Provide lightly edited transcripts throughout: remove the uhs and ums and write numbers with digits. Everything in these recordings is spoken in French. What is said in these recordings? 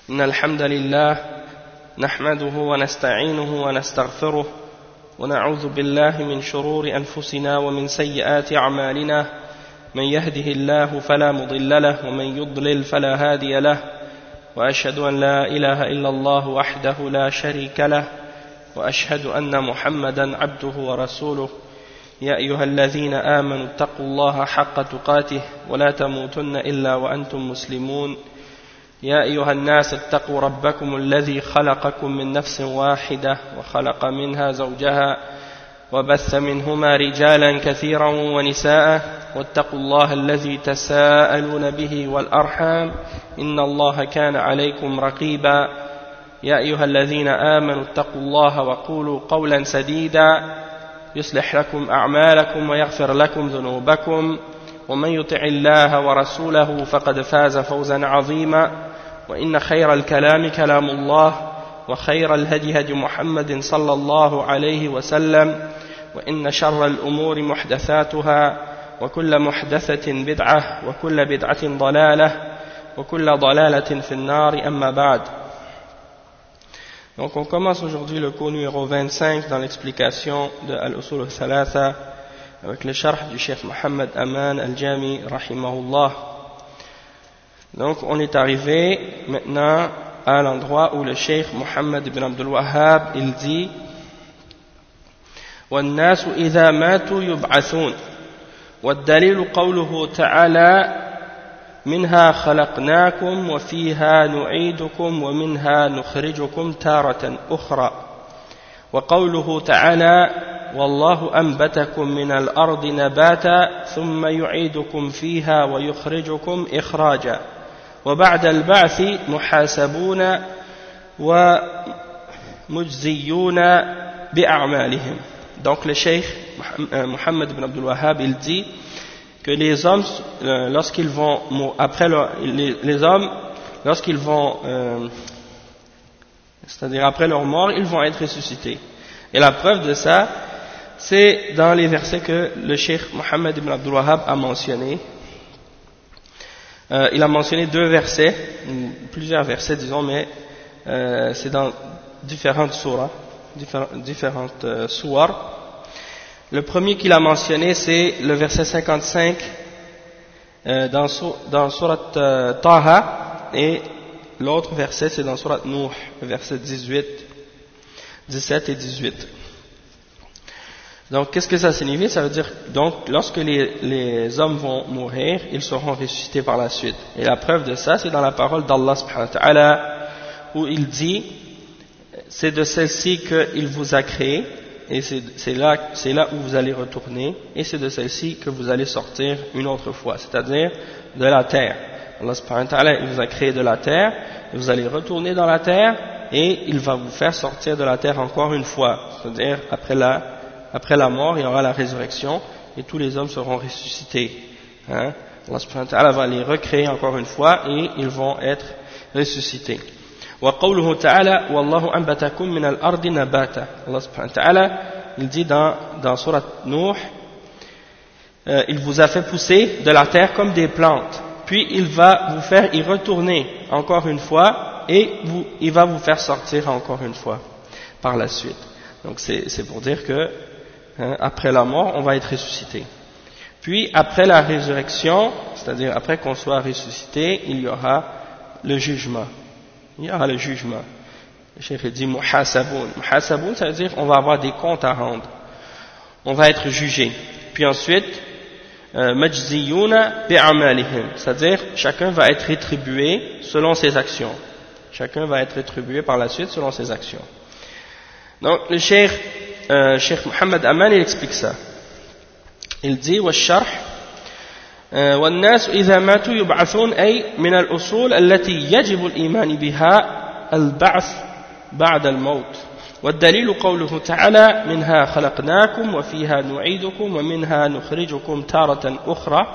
إن الحمد لله نحمده ونستعينه ونستغفره ونعوذ بالله من شرور أنفسنا ومن سيئات أعمالنا من يهده الله فلا مضل له ومن يضلل فلا هادي له وأشهد أن لا إله إلا الله وحده لا شريك له وأشهد أن محمدا عبده ورسوله يا أيها الذين آمنوا اتقوا الله حق تقاته ولا تموتن إلا وأنتم مسلمون يا أيها الناس اتقوا ربكم الذي خلقكم من نفس واحدة وخلق منها زوجها وبث منهما رجالا كثيرا ونساء واتقوا الله الذي تساءلون به والأرحام إن الله كان عليكم رقيبا يا أيها الذين آمنوا اتقوا الله وقولوا قولا سديدا يصلح لكم أعمالكم ويغفر لكم ذنوبكم ومن يطع الله ورسوله فقد فاز فوزا عظيما وإن خير الكلام كلام الله وخير الهدي هدي محمد صلى الله عليه وسلم وإن شر الأمور محدثاتها وكل محدثة بدعة وكل بدعة ضلالة وكل ضلالة في النار أما بعد. Donc on commence aujourd'hui le cours numéro 25 dans l'explication de Al-Usul al-Thalatha avec le sharh du Cheikh Mohammed Aman al-Jami rahimahullah. Donc on est arrivé maintenant à l'endroit où le Cheikh Mohammed ibn Abdul Wahhab il dit وَالنَّاسُ إِذَا مَاتُوا يُبْعَثُونَ وَالدَّلِيلُ قَوْلُهُ تَعَالَى منها خلقناكم وفيها نعيدكم ومنها نخرجكم تارة أخرى وقوله تعالى والله أنبتكم من الأرض نباتا ثم يعيدكم فيها ويخرجكم إخراجا وبعد البعث محاسبون ومجزيون بأعمالهم. Donc le Cheikh Mohammed ibn Abdul Wahhab il dit que les hommes, lorsqu'ils vont les hommes, lorsqu'ils vont, c'est-à-dire après leur mort, ils vont être ressuscités. Et la preuve de ça, c'est dans les versets que le Cheikh Mohammed ibn Abdul Wahhab a mentionné. Il a mentionné deux versets, plusieurs versets disons, mais c'est dans différentes sourates, différentes sourates. Le premier qu'il a mentionné, c'est le verset 55 dans Surat Taha, et l'autre verset, c'est dans Surat Nuh, le verset 17 et 18. Donc, qu'est-ce que ça signifie? Ça veut dire, donc, lorsque les hommes vont mourir, ils seront ressuscités par la suite. Et la preuve de ça, c'est dans la parole d'Allah subhanahu wa ta'ala, où il dit, c'est de celle-ci qu'il vous a créé, et c'est là où vous allez retourner, et c'est de celle-ci que vous allez sortir une autre fois, c'est-à-dire de la terre. Allah subhanahu wa ta'ala, il vous a créé de la terre, et vous allez retourner dans la terre, et il va vous faire sortir de la terre encore une fois, c'est-à-dire après la mort, il y aura la résurrection, et tous les hommes seront ressuscités. Allah subhanahu wa ta'ala va les recréer encore une fois, et ils vont être ressuscités. وقوله تعالى والله أنبتكم من الأرض نباتا. Allah subhanahu wa ta'ala il dit dans Surat Nuh il vous a fait pousser de la terre comme des plantes, puis il va vous faire y retourner encore une fois, et il va vous faire sortir encore une fois par la suite. Donc c'est pour dire que après la mort on va être ressuscité, puis après la résurrection, c'est-à-dire après qu'on soit ressuscité, il y aura le jugement. Il y aura le jugement. Le Cheikh dit muhasaboun. Muhasaboun, ça veut dire on va avoir des comptes à rendre. On va être jugé. Puis ensuite, majziyuna bi'amalihim, c'est-à-dire chacun va être rétribué selon ses actions. Chacun va être rétribué par la suite selon ses actions. Donc le Cheikh Mohammed Aman il explique ça. Il dit والشرح والناس إذا ماتوا يبعثون أي من الأصول التي يجب الإيمان بها البعث بعد الموت والدليل قوله تعالى منها خلقناكم وفيها نعيدكم ومنها نخرجكم تارة أخرى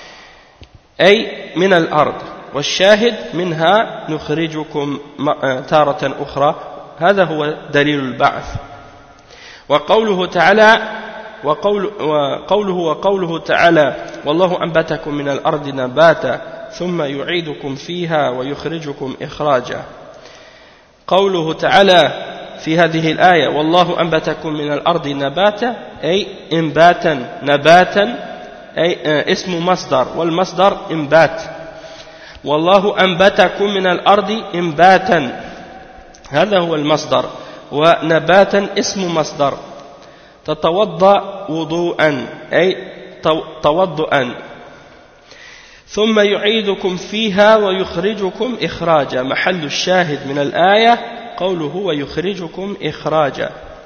أي من الأرض والشاهد منها نخرجكم تارة أخرى هذا هو دليل البعث وقوله تعالى وقوله تعالى والله أنبتكم من الأرض نباتا ثم يعيدكم فيها ويخرجكم إخراجا قوله تعالى في هذه الآية والله أنبتكم من الأرض نباتا أي إنباتا نباتا أي اسم مصدر والمصدر إنبات والله أنبتكم من الأرض إنباتا هذا هو المصدر ونباتا اسم مصدر تتوضأ وضوءا أي توضؤا ثم يعيدكم فيها ويخرجكم إخراجا محل الشاهد من الآية قوله ويخرجكم إخراجا.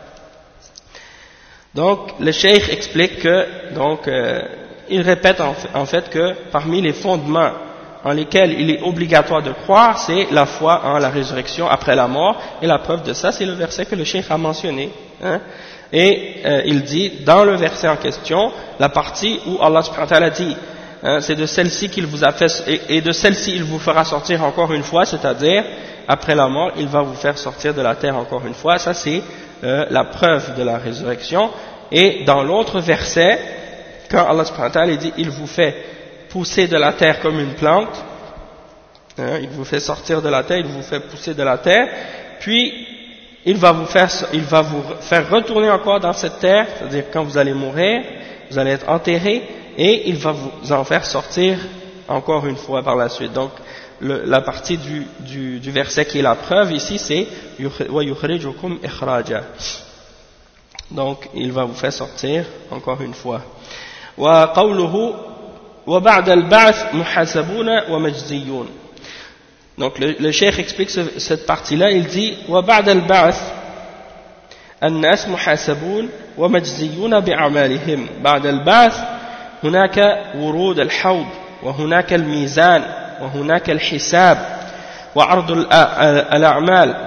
Donc le cheikh explique que il répète en fait que parmi les fondements en lesquels il est obligatoire de croire, c'est la foi en la résurrection après la mort, et la preuve de ça c'est le verset que le cheikh a mentionné, hein? Et il dit dans le verset en question la partie où Allah subhanahu wa ta'ala dit c'est de celle-ci qu'il vous a fait et de celle-ci il vous fera sortir encore une fois, c'est-à-dire après la mort il va vous faire sortir de la terre encore une fois. Ça c'est la preuve de la résurrection. Et dans l'autre verset, quand Allah subhanahu wa ta'ala dit il vous fait pousser de la terre comme une plante, il vous fait sortir de la terre, il vous fait pousser de la terre, puis il va vous faire retourner encore dans cette terre, c'est-à-dire quand vous allez mourir, vous allez être enterré, et il va vous en faire sortir encore une fois par la suite. Donc la partie du verset qui est la preuve ici, c'est wa yukhrijukum ikhraja. Donc il va vous faire sortir encore une fois. Wa qawluhu wa ba'da al-ba'th muhasabuna wa majziyun. Donc le cheikh explique cette partie-là, il dit wa ba'da al-ba'th الناس محاسبون ومجزيون بأعمالهم بعد البعث هناك ورود الحوض وهناك الميزان وهناك الحساب وعرض الأعمال.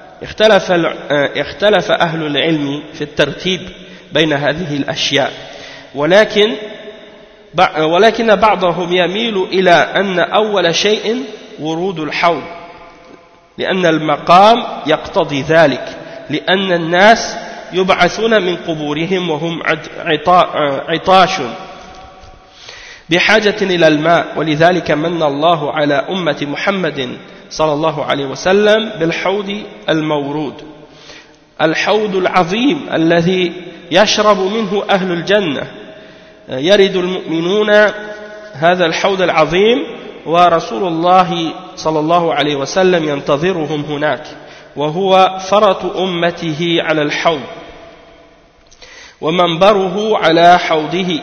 اختلف أهل العلم في الترتيب بين هذه الأشياء ولكن بعضهم يميل إلى أن أول شيء ورود الحوض لأن المقام يقتضي ذلك لأن الناس يبعثون من قبورهم وهم عطاش بحاجة إلى الماء ولذلك من الله على أمة محمد صلى الله عليه وسلم بالحوض المورود الحوض العظيم الذي يشرب منه أهل الجنة يرد المؤمنون هذا الحوض العظيم ورسول الله صلى الله عليه وسلم ينتظرهم هناك وهو فرط أمته على الحوض ومنبره على حوضه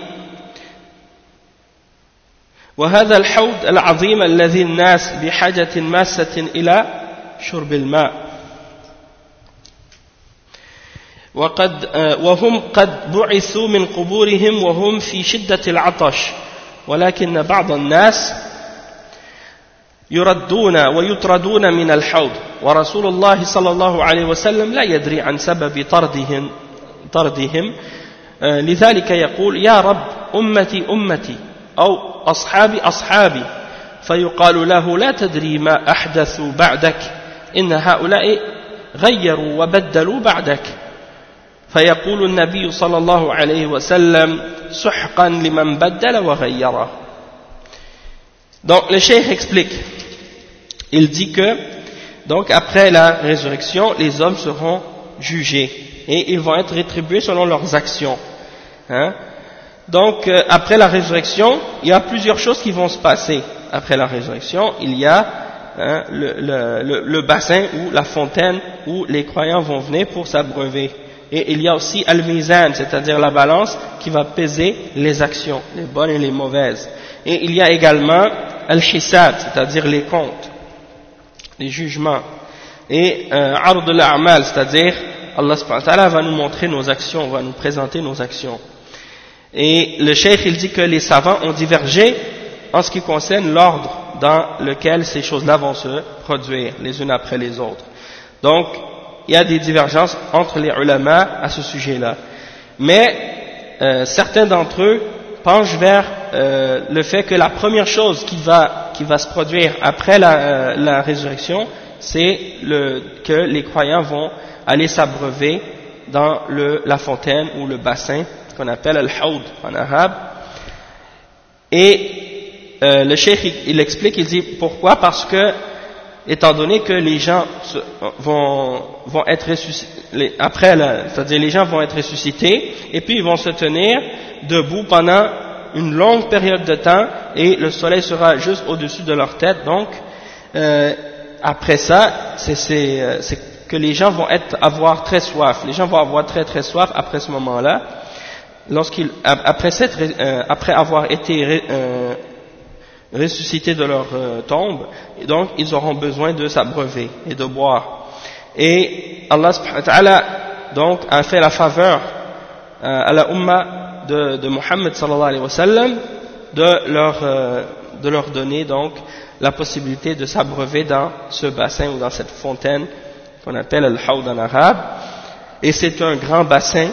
وهذا الحوض العظيم الذي الناس بحاجة ماسة إلى شرب الماء وهم قد بعثوا من قبورهم وهم في شدة العطش ولكن بعض الناس يردون ويطردون من الحوض ورسول الله صلى الله عليه وسلم لا يدري عن سبب طردهم لذلك يقول يا رب أمتي أمتي أو أصحابي أصحابي فيقال له لا تدري ما أحدثوا بعدك إن هؤلاء غيروا وبدلوا بعدك فيقول النبي صلى الله عليه وسلم سحقا لمن بدل وغيره. Donc le cheikh explique, il dit que donc après la résurrection les hommes seront jugés et ils vont être rétribués selon leurs actions, hein? Donc après la résurrection il y a plusieurs choses qui vont se passer. Après la résurrection il y a le bassin ou la fontaine où les croyants vont venir pour s'abreuver, et il y a aussi al-mizan, c'est-à-dire la balance qui va peser les actions, les bonnes et les mauvaises, et il y a également al-hisab, c'est-à-dire les comptes, les jugements, et ard al-a'mal, c'est-à-dire Allah subhanahu wa ta'ala va nous montrer nos actions, va nous présenter nos actions. Et le cheikh il dit que les savants ont divergé en ce qui concerne l'ordre dans lequel ces choses-là vont se produire les unes après les autres. Donc il y a des divergences entre les ulama à ce sujet-là, mais certains d'entre eux penchent vers le fait que la première chose qui va se produire après la résurrection, c'est que les croyants vont aller s'abreuver dans la fontaine ou le bassin qu'on appelle al-hawd en arabe. Et le cheikh il explique, il dit pourquoi, parce que étant donné que les gens vont être ressuscités, c'est-à-dire les gens vont être ressuscités, et puis ils vont se tenir debout pendant une longue période de temps, et le soleil sera juste au-dessus de leur tête. Donc, après ça, c'est que les gens vont avoir très soif. Les gens vont avoir très très soif après ce moment-là, après avoir été ressuscités de leur tombe, et donc ils auront besoin de s'abreuver et de boire. Et Allah subhanahu wa ta'ala donc a fait la faveur à la Ummah de Muhammad sallallahu alayhi wa sallam de leur donner donc la possibilité de s'abreuver dans ce bassin ou dans cette fontaine qu'on appelle al-Hawd en arabe. Et c'est un grand bassin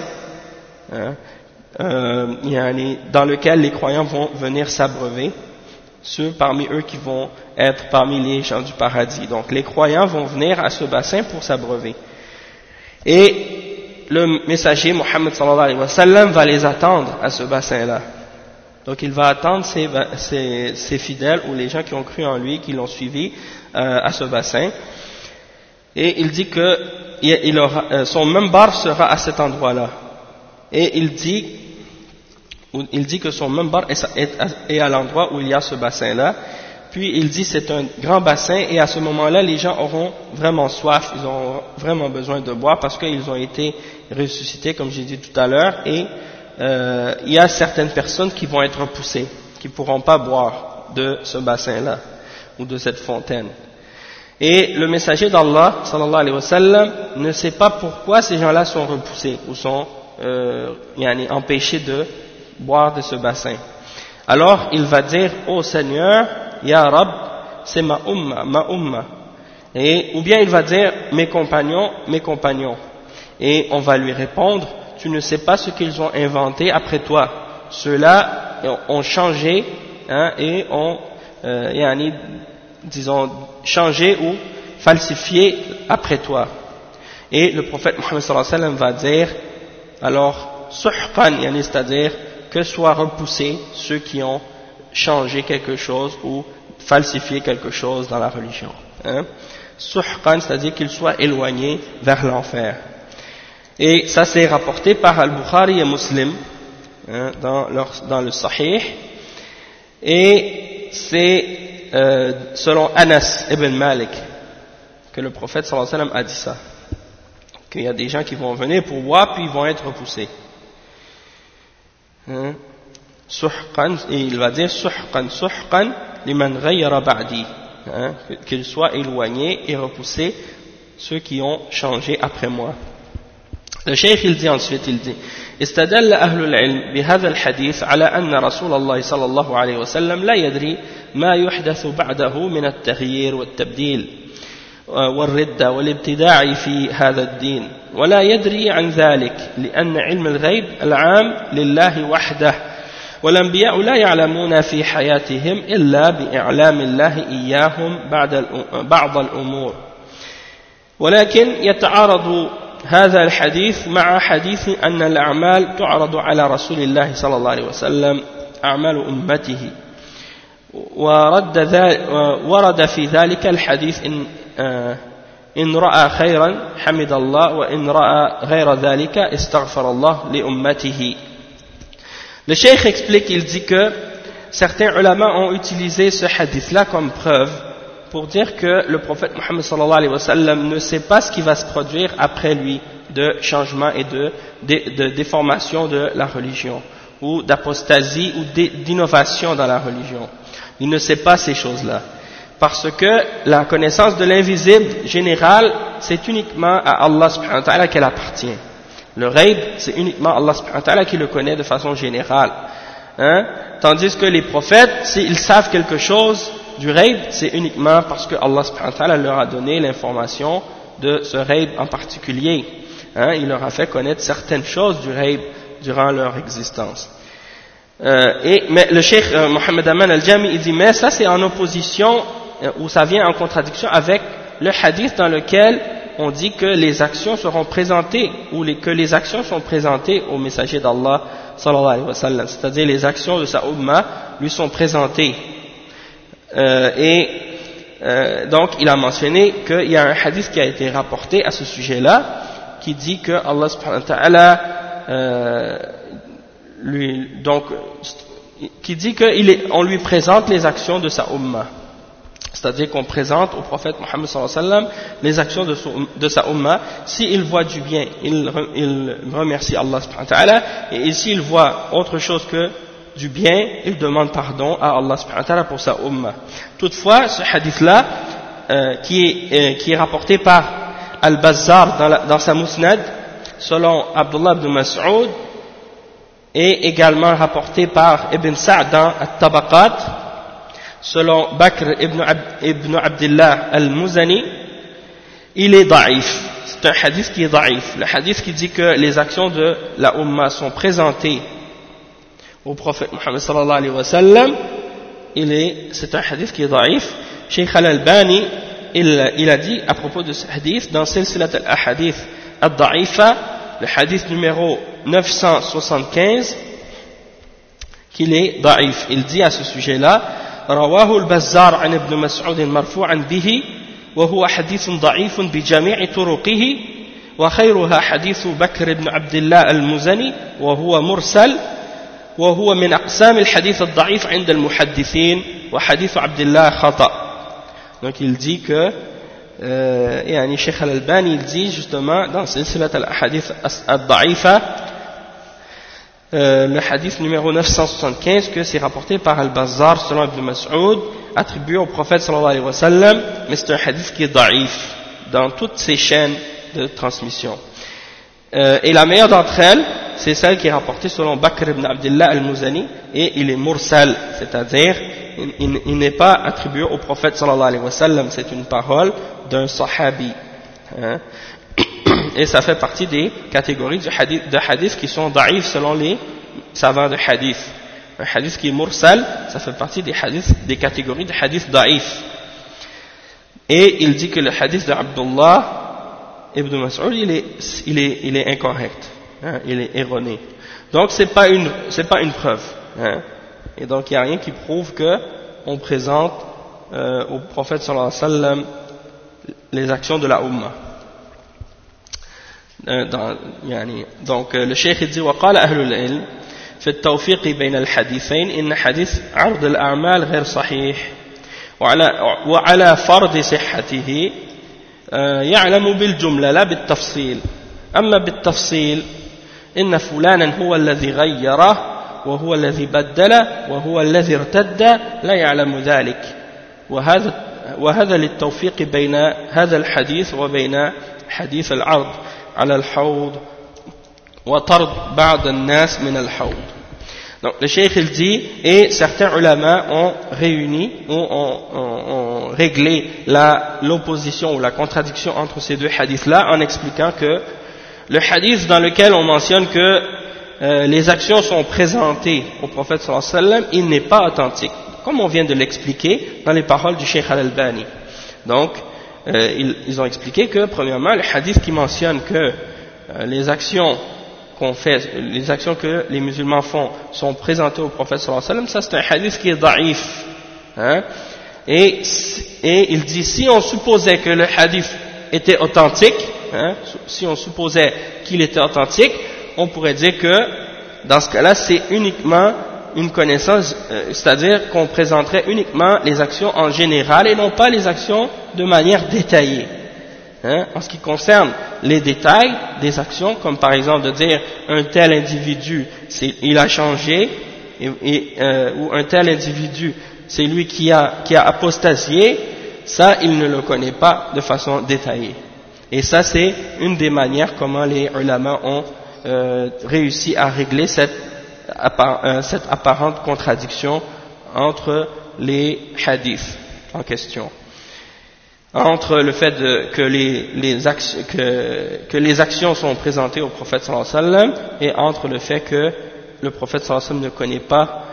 dans lequel les croyants vont venir s'abreuver, ceux parmi eux qui vont être parmi les gens du paradis. Donc les croyants vont venir à ce bassin pour s'abreuver. Et le messager Muhammad sallallahu alayhi wa sallam va les attendre à ce bassin-là. Donc il va attendre ses fidèles ou les gens qui ont cru en lui, qui l'ont suivi à ce bassin. Et il dit que son minbar sera à cet endroit-là. Et il dit que son minbar est à l'endroit où il y a ce bassin-là. Puis il dit c'est un grand bassin, et à ce moment-là les gens auront vraiment soif, ils auront vraiment besoin de boire parce qu'ils ont été ressuscités comme j'ai dit tout à l'heure, et il y a certaines personnes qui vont être repoussées, qui ne pourront pas boire de ce bassin-là ou de cette fontaine. Et le messager d'Allah sallallahu alayhi wa sallam ne sait pas pourquoi ces gens-là sont repoussés ou sont empêchés de boire de ce bassin. Alors il va dire ô Seigneur, Ya Rab, c'est ma umma, ou bien il va dire mes compagnons, et on va lui répondre, tu ne sais pas ce qu'ils ont inventé après toi, ceux-là ont changé et ont disons changé ou falsifié après toi. Et le prophète Muhammad sallallahu alayhi wa sallam va dire alors suhqan, c'est-à-dire que soient repoussés ceux qui ont changé quelque chose ou falsifié quelque chose dans la religion. Suhqan, c'est-à-dire qu'ils soient éloignés vers l'enfer. Et ça c'est rapporté par Al-Bukhari et Muslim dans le Sahih, et c'est selon Anas ibn Malik que le prophète sallallahu alayhi wa sallam a dit ça, qu'il y a des gens qui vont venir pour boire puis ils vont être repoussés. Suhqan, et il va dire suhqan liman ghayyara ba'di, qu'ils soient éloignés et repoussés ceux qui ont changé après moi. Le cheikh il dit ensuite, استدل أهل العلم بهذا الحديث على أن رسول الله صلى الله عليه وسلم لا يدري ما يحدث بعده من التغيير والتبديل والردة والابتداع في هذا الدين، ولا يدري عن ذلك لأن علم الغيب العام لله وحده، والأنبياء لا يعلمون في حياتهم إلا بإعلام الله إياهم بعض الأمور. ولكن يتعارض هذا الحديث مع حديث أن الأعمال تعرض على رسول الله صلى الله عليه وسلم أعمال أمته، ورد في ذلك الحديث إن رأى خيرا حمد الله وإن رأى غير ذلك استغفر الله لأمته. Le cheikh explique, il dit que certains ulama ont utilisé ce hadith-là comme preuve pour dire que le prophète Muhammad sallallahu alayhi wa sallam ne sait pas ce qui va se produire après lui de changement et de déformation de la religion, ou d'apostasie ou d'innovation dans la religion. Il ne sait pas ces choses-là, parce que la connaissance de l'invisible général, c'est uniquement à Allah subhanahu wa ta'ala qu'elle appartient. Le ghaib, c'est uniquement Allah subhanahu wa ta'ala qui le connaît de façon générale. Tandis que les prophètes, s'ils savent quelque chose du ghaib, c'est uniquement parce que Allah subhanahu wa ta'ala leur a donné l'information de ce ghaib en particulier. Il leur a fait connaître certaines choses du ghaib durant leur existence. Mais le cheikh Mohammed Aman al-Jami, il dit, mais ça c'est en opposition, ou ça vient en contradiction avec le hadith dans lequel on dit que les actions seront présentées, ou que les actions sont présentées au messager d'Allah sallallahu alayhi wa sallam, c'est-à-dire les actions de sa umma lui sont présentées. Et donc il a mentionné qu'il y a un hadith qui a été rapporté à ce sujet-là, qui dit que Allah subhanahu wa ta'ala qui dit qu'on lui présente les actions de sa ummah. C'est-à-dire qu'on présente au prophète Mohammed sallallahu alayhi wa sallam les actions de sa ummah. S'il voit du bien, il remercie Allah subhanahu wa ta'ala, et s'il voit autre chose que du bien, il demande pardon à Allah subhanahu wa ta'ala pour sa ummah. Toutefois, ce hadith-là, qui est rapporté par Al-Bazzar dans sa Musnad, selon Abdullah ibn Mas'ud, et également rapporté par Ibn Sa'd dans At-Tabaqat, selon Bakr ibn Abdullah al-Muzani, il est da'if. C'est un hadith qui est da'if. Le hadith qui dit que les actions de la Ummah sont présentées au prophète Muhammad sallallahu alayhi wa sallam, c'est un hadith qui est da'if. Cheikh Al-Albani, il a dit à propos de ce hadith, dans Silsilat al-Ahadith al-Da'ifa, le hadith numéro 975, qu'il est da'if. Il dit à ce sujet-là, رواه البزار عن ابن مسعود مرفوعا به وهو حديث ضعيف بجميع طرقه وخيرها حديث بكر بن عبد الله المزني وهو مرسل وهو من أقسام الحديث الضعيف عند المحدثين وحديث عبد الله خطأ. Donc il dit que يعني Cheikh Al-Albani il dit justement dans Silsilat al-Ahadith al-Da'ifa, le hadith numéro 975, que c'est rapporté par Al-Bazzar selon Ibn Mas'ud, attribué au prophète sallallahu alayhi wa sallam, mais c'est un hadith qui est da'if dans toutes ses chaînes de transmission. Et la meilleure d'entre elles, c'est celle qui est rapportée selon Bakr ibn Abdullah al-Muzani, et il est mursal, c'est-à-dire il n'est pas attribué au prophète sallallahu alayhi wa sallam, c'est une parole d'un sahabi. Et ça fait partie des catégories de hadith qui sont da'if selon les savants de hadith. Un hadith qui est mursal, ça fait partie des catégories de hadith da'if. Et il dit que le hadith d'Abdullah ibn Mas'ud, il est incorrect, il est erroné. Donc c'est pas une preuve. Et donc il n'y a rien qui prouve que on présente au prophète sallallahu alayhi wa sallam les actions de la Ummah. Donc le cheikh dit وقال أهل العلم في التوفيق بين الحديثين إن حديث عرض الأعمال غير صحيح وعلى فرض صحته يعلم بالجملة لا بالتفصيل. أما بالتفصيل إن فلانا هو الذي غيره وهو الذي بدل وهو الذي ارتد لا يعلم ذلك. وهذا للتوفيق بين هذا الحديث وبين حديث العرض على الحوض وطرد بعض الناس من الحوض. Donc le cheikh il dit, et certains ulama ont réuni, ont réglé l'opposition ou la contradiction entre ces deux hadiths là en expliquant que le hadith dans lequel on mentionne que les actions sont présentées au prophète sallallahu alayhi wa sallam, il n'est pas authentique, comme on vient de l'expliquer dans les paroles du cheikh Al-Albani. Donc ils ont expliqué que premièrement le hadith qui mentionne que les actions qu'on fait, les actions que les musulmans font sont présentées au prophète sallallahu alayhi wa sallam, ça c'est un hadith qui est da'if, et il dit si on supposait que le hadith était authentique, si on supposait qu'il était authentique, on pourrait dire que dans ce cas-là c'est uniquement une connaissance, c'est-à-dire qu'on présenterait uniquement les actions en général et non pas les actions de manière détaillée. En ce qui concerne les détails des actions, comme par exemple de dire un tel individu il a changé, ou un tel individu c'est lui qui a apostasié, ça il ne le connaît pas de façon détaillée. Et ça c'est une des manières comment les ulama ont réussi à régler cette apparente contradiction entre les hadiths en question, entre le fait que les actions sont présentées au prophète sallallahu alayhi wa sallam et entre le fait que le prophète sallallahu alayhi wa sallam ne connaît pas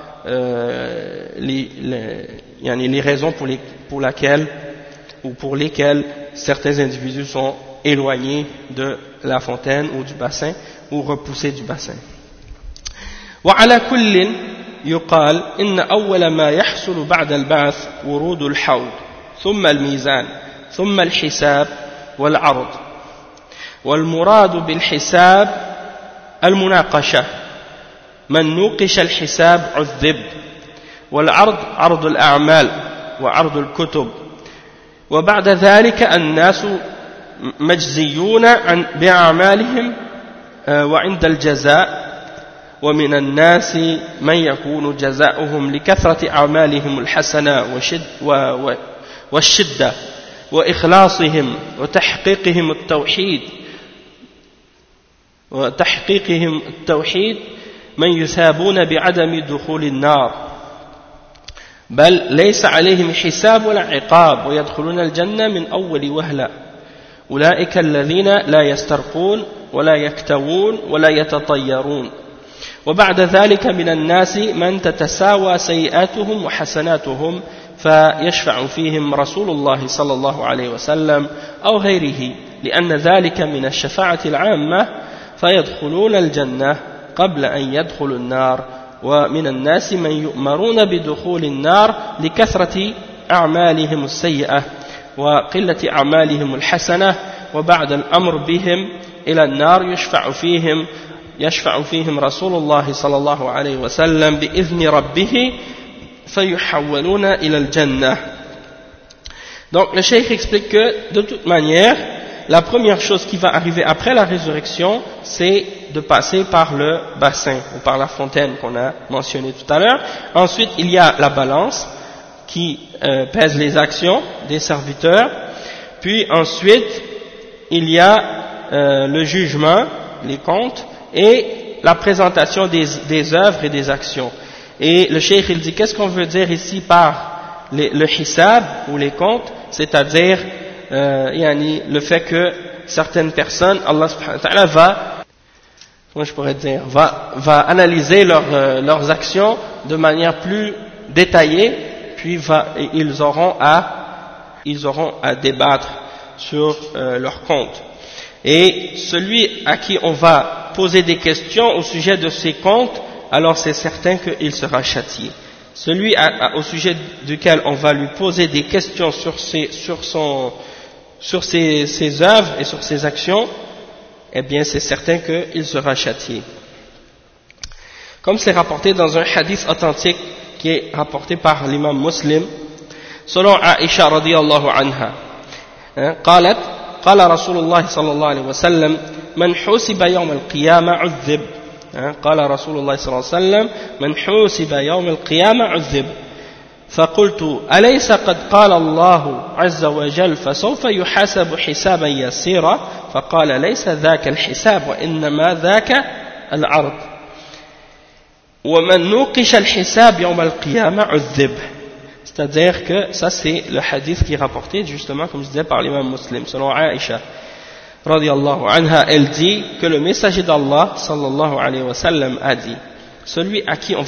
les raisons pour lesquelles certains individus sont éloignés de la fontaine ou du bassin ou repoussés du bassin. وعلى كل يقال إن أول ما يحصل بعد البعث ورود الحوض. ثم الميزان ثم الحساب والعرض والمراد بالحساب المناقشة من نوقش الحساب عذب والعرض عرض الأعمال وعرض الكتب وبعد ذلك الناس مجزيون بأعمالهم وعند الجزاء ومن الناس من يكون جزاؤهم لكثرة أعمالهم الحسنة والشدة وإخلاصهم وتحقيقهم التوحيد من يثابون بعدم دخول النار بل ليس عليهم حساب ولا عقاب ويدخلون الجنة من أول وهلة أولئك الذين لا يسترقون ولا يكتوون ولا يتطيرون وبعد ذلك من الناس من تتساوى سيئاتهم وحسناتهم فيشفع فيهم رسول الله صلى الله عليه وسلم أو غيره لأن ذلك من الشفاعة العامة فيدخلون الجنة قبل أن يدخلوا النار ومن الناس من يؤمرون بدخول النار لكثرة أعمالهم السيئة وقلة أعمالهم الحسنة وبعد الأمر بهم إلى النار يشفع فيهم رسول الله صلى الله عليه وسلم بإذن ربه فيحولون إلى الجنة. Donc le cheikh explique que de toute manière la première chose qui va arriver après la résurrection c'est de passer par le bassin ou par la fontaine qu'on a mentionné tout à l'heure. Ensuite il y a la balance qui pèse les actions des serviteurs, puis ensuite il y a le jugement, les comptes et la présentation des œuvres et des actions. Et le cheikh il dit qu'est-ce qu'on veut dire ici par le hisab ou les comptes, c'est-à-dire le fait que certaines personnes, Allah subhanahu wa ta'ala va analyser leurs actions de manière plus détaillée, puis ils auront à débattre sur leurs comptes. Et celui à qui on va poser des questions au sujet de ses comptes, alors c'est certain qu'il sera châtié. Celui au sujet duquel on va lui poser des questions sur ses œuvres et sur ses actions, eh bien c'est certain qu'il sera châtié. Comme c'est rapporté dans un hadith authentique qui est rapporté par l'imam Muslim, selon Aïcha radiyallahu anha, قالت قال رسول الله صلى الله عليه وسلم من حوسب يوم القيامة عذب قال رسول الله صلى الله عليه وسلم من حوسب يوم القيامة عذب فقلت أليس قد قال الله عز وجل فسوف يحاسب حسابا يسيرا فقال ليس ذاك الحساب وإنما ذاك العرض ومن نوقش الحساب يوم القيامة عذب. C'est-à-dire que ça c'est le hadith qui est rapporté justement comme je disais par l'imam Muslim selon Aïcha radiyallahu anha. Elle dit que le messager d'Allah sallallahu alayhi wa sallam a dit celui à qui on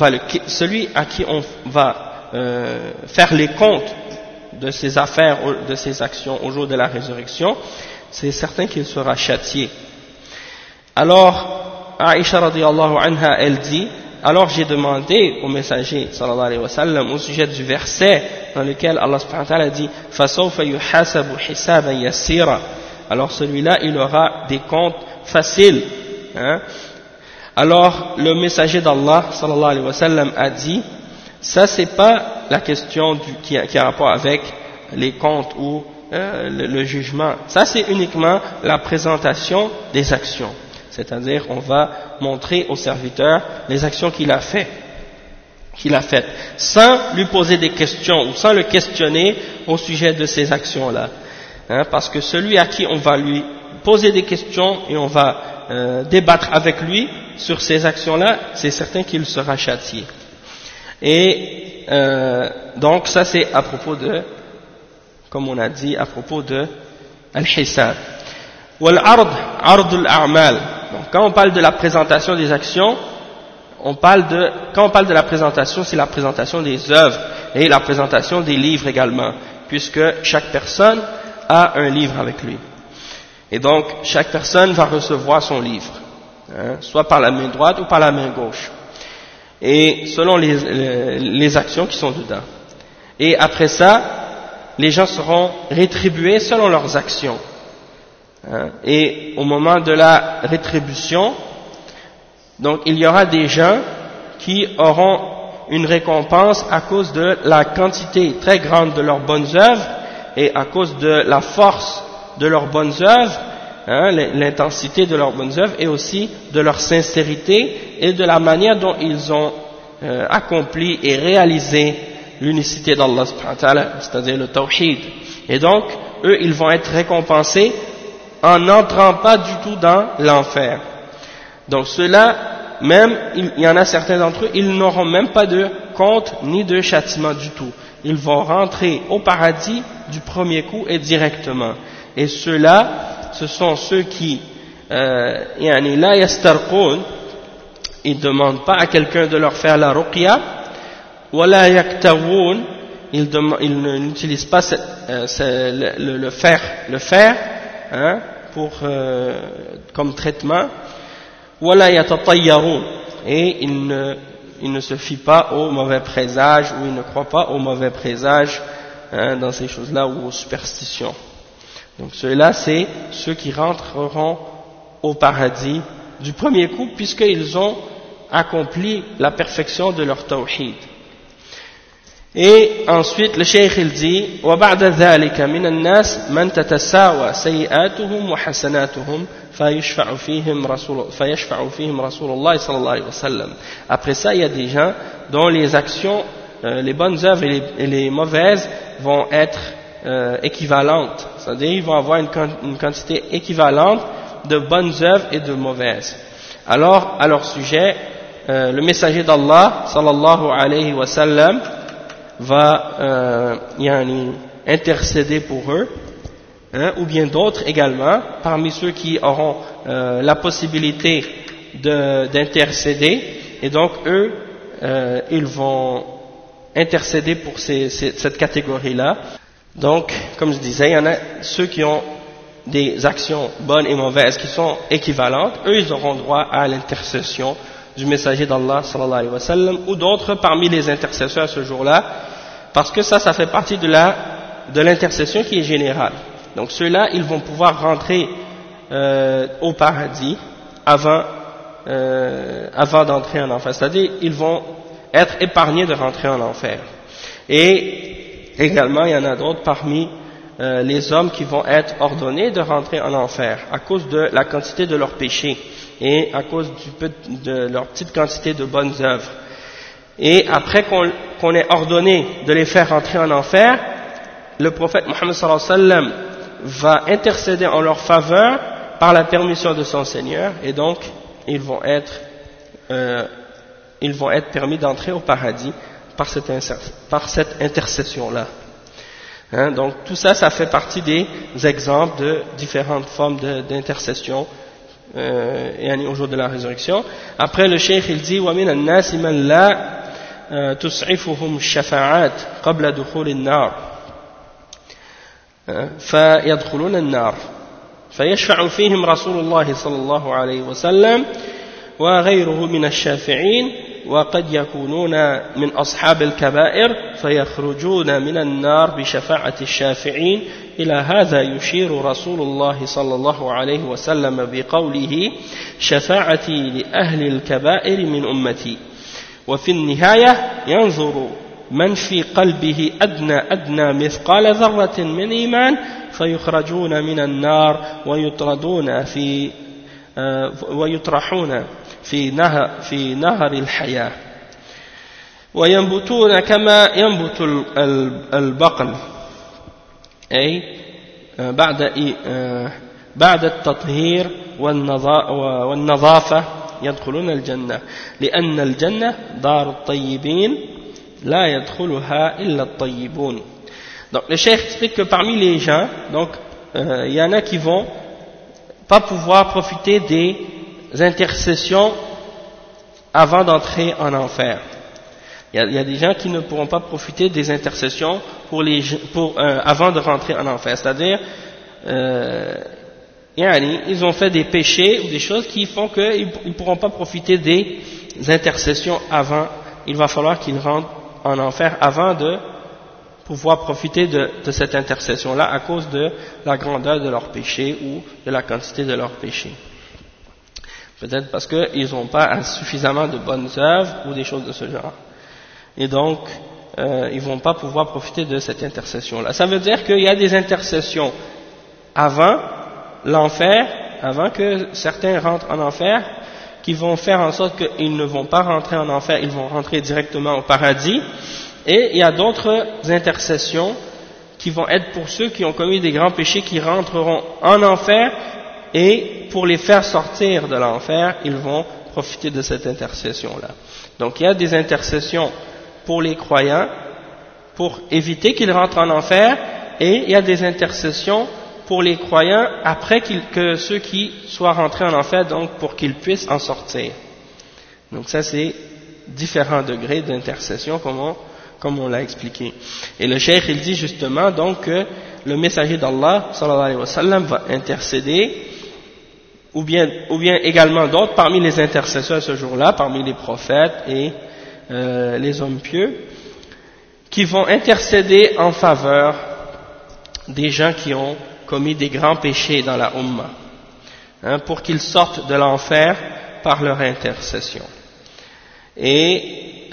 va faire les comptes de ses affaires, de ses actions au jour de la résurrection, c'est certain qu'il sera châtié. Alors Aïcha radiyallahu anha elle dit alors j'ai demandé au messager sallallahu alayhi wa sallam au sujet du verset dans lequel Allah subhanahu wa ta'ala dit فَسَوْفَ يُحَاسَبُ حِسَابًا يَسِيرًا, alors celui-là il aura des comptes faciles, Alors le messager d'Allah sallallahu alayhi wa sallam a dit ça c'est pas la question qui a rapport avec les comptes ou le jugement, ça c'est uniquement la présentation des actions. C'est-à-dire, on va montrer au serviteur les actions qu'il a faites, sans lui poser des questions ou sans le questionner au sujet de ces actions-là. Parce que celui à qui on va lui poser des questions et on va débattre avec lui sur ces actions-là, c'est certain qu'il sera châtié. Et donc, ça c'est à propos de, comme on a dit, à propos de al-hisab. Wal-ard, ard al-a'mal. Donc, quand on parle de la présentation des actions, quand on parle de la présentation, c'est la présentation des œuvres et la présentation des livres également, puisque chaque personne a un livre avec lui. Et donc, chaque personne va recevoir son livre, soit par la main droite ou par la main gauche, et selon les actions qui sont dedans. Et après ça, les gens seront rétribués selon leurs actions. Et au moment de la rétribution, donc il y aura des gens qui auront une récompense à cause de la quantité très grande de leurs bonnes œuvres et à cause de la force de leurs bonnes œuvres, l'intensité de leurs bonnes œuvres et aussi de leur sincérité et de la manière dont ils ont accompli et réalisé l'unicité d'Allah subhanahu wa ta'ala, c'est-à-dire le tawhid. Et donc, eux, ils vont être récompensés en n'entrant pas du tout dans l'enfer. Donc ceux-là, même, il y en a certains d'entre eux, ils n'auront même pas de compte ni de châtiment du tout. Ils vont rentrer au paradis du premier coup et directement. Et ceux-là, ce sont ceux qui, yani la yastarqoun, ils ne demandent pas à quelqu'un de leur faire la ruqya, wala yaktawoun, ils n'utilisent pas le fer, comme traitement, wala yatatayyarun, et ils ne se fient pas aux mauvais présages, ou ils ne croient pas aux mauvais présages dans ces choses-là, ou aux superstitions. Donc ceux-là, c'est ceux qui rentreront au paradis du premier coup, puisqu'ils ont accompli la perfection de leur tawhid. Et ensuite, le cheikh il dit وَبَعْدَ ذَلِكَ مِنَ النَّاسِ مَنْ تَتَسَاوَى سَيِّئَاتُهُمْ وَحَسَنَاتُهُمْ فَيَشْفَعُ فِيهِمْ رَسُولُ اللَّهِ صَلَّى اللَّهُ عَلَيْهِ وَسَلَّمَ. Après ça, il y a des gens dont les actions, les bonnes œuvres et les mauvaises vont être équivalentes. C'est-à-dire, ils vont avoir une quantité équivalente de bonnes œuvres et de mauvaises. Alors, à leur sujet, le messager d'Allah, sallallahu alayhi wa sallam, va intercéder pour eux, ou bien d'autres également, parmi ceux qui auront la possibilité d'intercéder, et donc eux, ils vont intercéder pour cette catégorie-là. Donc, comme je disais, il y en a ceux qui ont des actions bonnes et mauvaises qui sont équivalentes, eux ils auront droit à l'intercession du messager d'Allah sallallahu alayhi wa sallam, ou d'autres parmi les intercesseurs ce jour-là, parce que ça fait partie de l'intercession qui est générale. Donc ceux-là, ils vont pouvoir rentrer au paradis avant d'entrer en enfer, c'est-à-dire ils vont être épargnés de rentrer en enfer. Et également, il y en a d'autres parmi les hommes qui vont être ordonnés de rentrer en enfer à cause de la quantité de leurs péchés et à cause de leur petite quantité de bonnes œuvres. Et après qu'on ait ordonné de les faire rentrer en enfer, le prophète Mohammed sallallahu alayhi wa sallam va intercéder en leur faveur par la permission de son Seigneur, et donc ils vont être permis d'entrer au paradis par cette intercession-là. Donc tout ça, ça fait partie des exemples de différentes formes d'intercession au jour de la résurrection. Après, le cheikh il dit وَمِنَ النَّاسِ مَنْ لَا تُسْعِفُهُمْ الشَّفَاعَاتِ قَبْلَ دُخُولِ النَّارِ فيدخلون النار فيشفع فيهم رسول الله صلى الله عليه وسلم وغيره من الشافعين وقد يكونون من أصحاب الكبائر فيخرجون من النار بشفاعة الشافعين. إلى هذا يشير رسول الله صلى الله عليه وسلم بقوله شفاعتي لأهل الكبائر من أمتي. وفي النهاية ينظر من في قلبه أدنى مثقال ذرة من إيمان فيخرجون من النار ويطرحون في نهر الحياة وينبتون كما ينبت البقل، أي بعد التطهير والنظافة يدخلون الجنة لأن الجنة دار الطيبين لا يدخلها إلا الطيبون. Donc le cheikh explique que parmi les gens, donc il y en a qui vont pas pouvoir profiter des intercessions avant d'entrer en enfer. Il y a des gens qui ne pourront pas profiter des intercessions avant de rentrer en enfer. C'est-à-dire, ils ont fait des péchés ou des choses qui font qu'ils ne pourront pas profiter des intercessions avant. Il va falloir qu'ils rentrent en enfer avant de pouvoir profiter de cette intercession-là à cause de la grandeur de leur péché ou de la quantité de leur péché. Peut-être parce qu'ils n'ont pas suffisamment de bonnes œuvres ou des choses de ce genre. Et donc, ils ne vont pas pouvoir profiter de cette intercession-là. Ça veut dire qu'il y a des intercessions avant l'enfer, avant que certains rentrent en enfer, qui vont faire en sorte qu'ils ne vont pas rentrer en enfer, ils vont rentrer directement au paradis. Et il y a d'autres intercessions qui vont être pour ceux qui ont commis des grands péchés, qui rentreront en enfer, et pour les faire sortir de l'enfer, ils vont profiter de cette intercession-là. Donc il y a des intercessions pour les croyants, pour éviter qu'ils rentrent en enfer, et il y a des intercessions pour les croyants après que ceux qui soient rentrés en enfer, donc pour qu'ils puissent en sortir. Donc ça c'est différents degrés d'intercession, comme on l'a expliqué. Et le cheikh il dit justement donc que le messager d'Allah sallallahu alayhi wa sallam va intercéder, ou bien également d'autres parmi les intercesseurs ce jour-là, parmi les prophètes et les hommes pieux, qui vont intercéder en faveur des gens qui ont commis des grands péchés dans la Ummah, pour qu'ils sortent de l'enfer par leur intercession. Et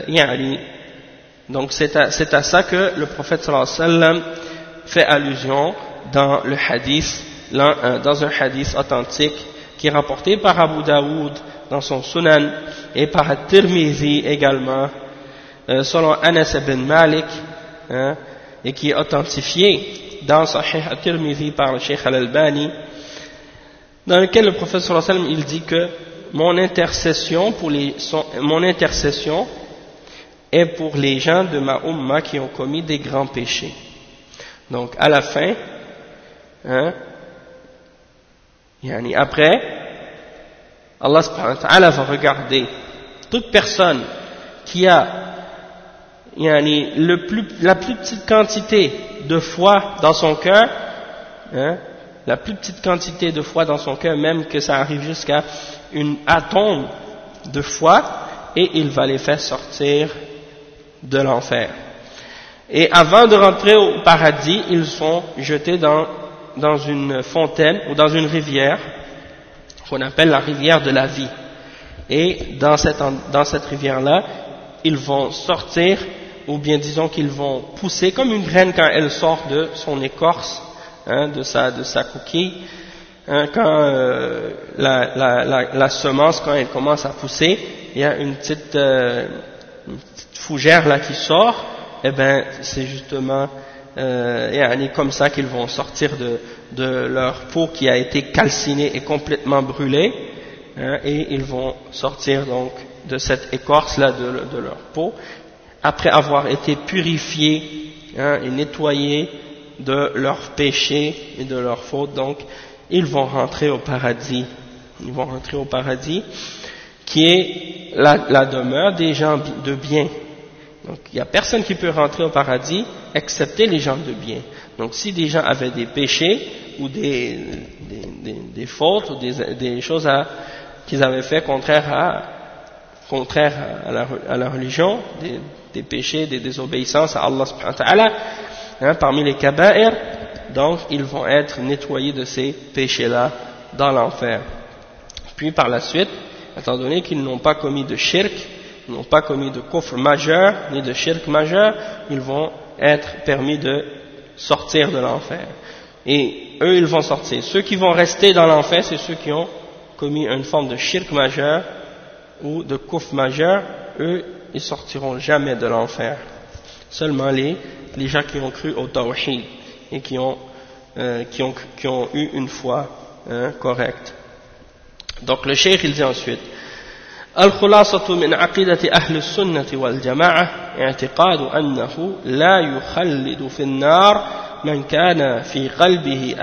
donc c'est à ça que le prophète sallallahu alayhi wa sallam fait allusion dans le hadith, dans un hadith authentique qui est rapporté par Abu Daoud dans son Sunan et par At-Tirmidhi également, selon Anas ibn Malik, et qui est authentifié dans Sahih At-Tirmidhi par le Cheikh Al-Albani, dans lequel le prophète sallallahu alayhi wa sallam il dit que mon intercession est pour les gens de ma Ummah qui ont commis des grands péchés. Donc à la fin, après, Allah subhanahu wa ta'ala va regarder toute personne qui a la plus petite quantité de foi dans son cœur, la plus petite quantité de foi dans son cœur, même que ça arrive jusqu'à une atome de foi, et il va les faire sortir de l'enfer. Et avant de rentrer au paradis, ils sont jetés dans une fontaine ou dans une rivière qu'on appelle la rivière de la vie. Et dans cette rivière-là, ils vont sortir, ou bien disons qu'ils vont pousser comme une graine quand elle sort de son écorce, de sa coquille, quand la semence, quand elle commence à pousser, il y a une petite fougère là qui sort. Eh ben c'est justement comme ça qu'ils vont sortir de leur peau qui a été calcinée et complètement brûlée, et ils vont sortir donc de cette écorce là de leur peau après avoir été purifiés et nettoyés de leurs péchés et de leurs fautes. Donc ils vont rentrer au paradis. Ils vont rentrer au paradis qui est la demeure des gens de bien. Donc il n'y a personne qui peut rentrer au paradis excepté les gens de bien. Donc si des gens avaient des péchés ou des fautes ou des choses qu'ils avaient fait contraire à la religion, des péchés, des désobéissances à Allah subhanahu wa ta'ala, parmi les kaba'ir, donc ils vont être nettoyés de ces péchés-là dans l'enfer. Puis par la suite, étant donné qu'ils n'ont pas commis de shirk, ils n'ont pas commis de kufr majeur, ni de shirk majeur, ils vont être permis de sortir de l'enfer. Et eux, ils vont sortir. Ceux qui vont rester dans l'enfer, c'est ceux qui ont commis une forme de shirk majeur ou de kufr majeur. Eux, ils sortiront jamais de l'enfer. Seulement les gens qui ont cru au tawhid et qui ont eu une foi correcte. Donc le cheikh il dit ensuite: الخلاصة من عقيدة أهل السنة والجماعة اعتقاد أنه لا يخلد في النار من كان في قلبه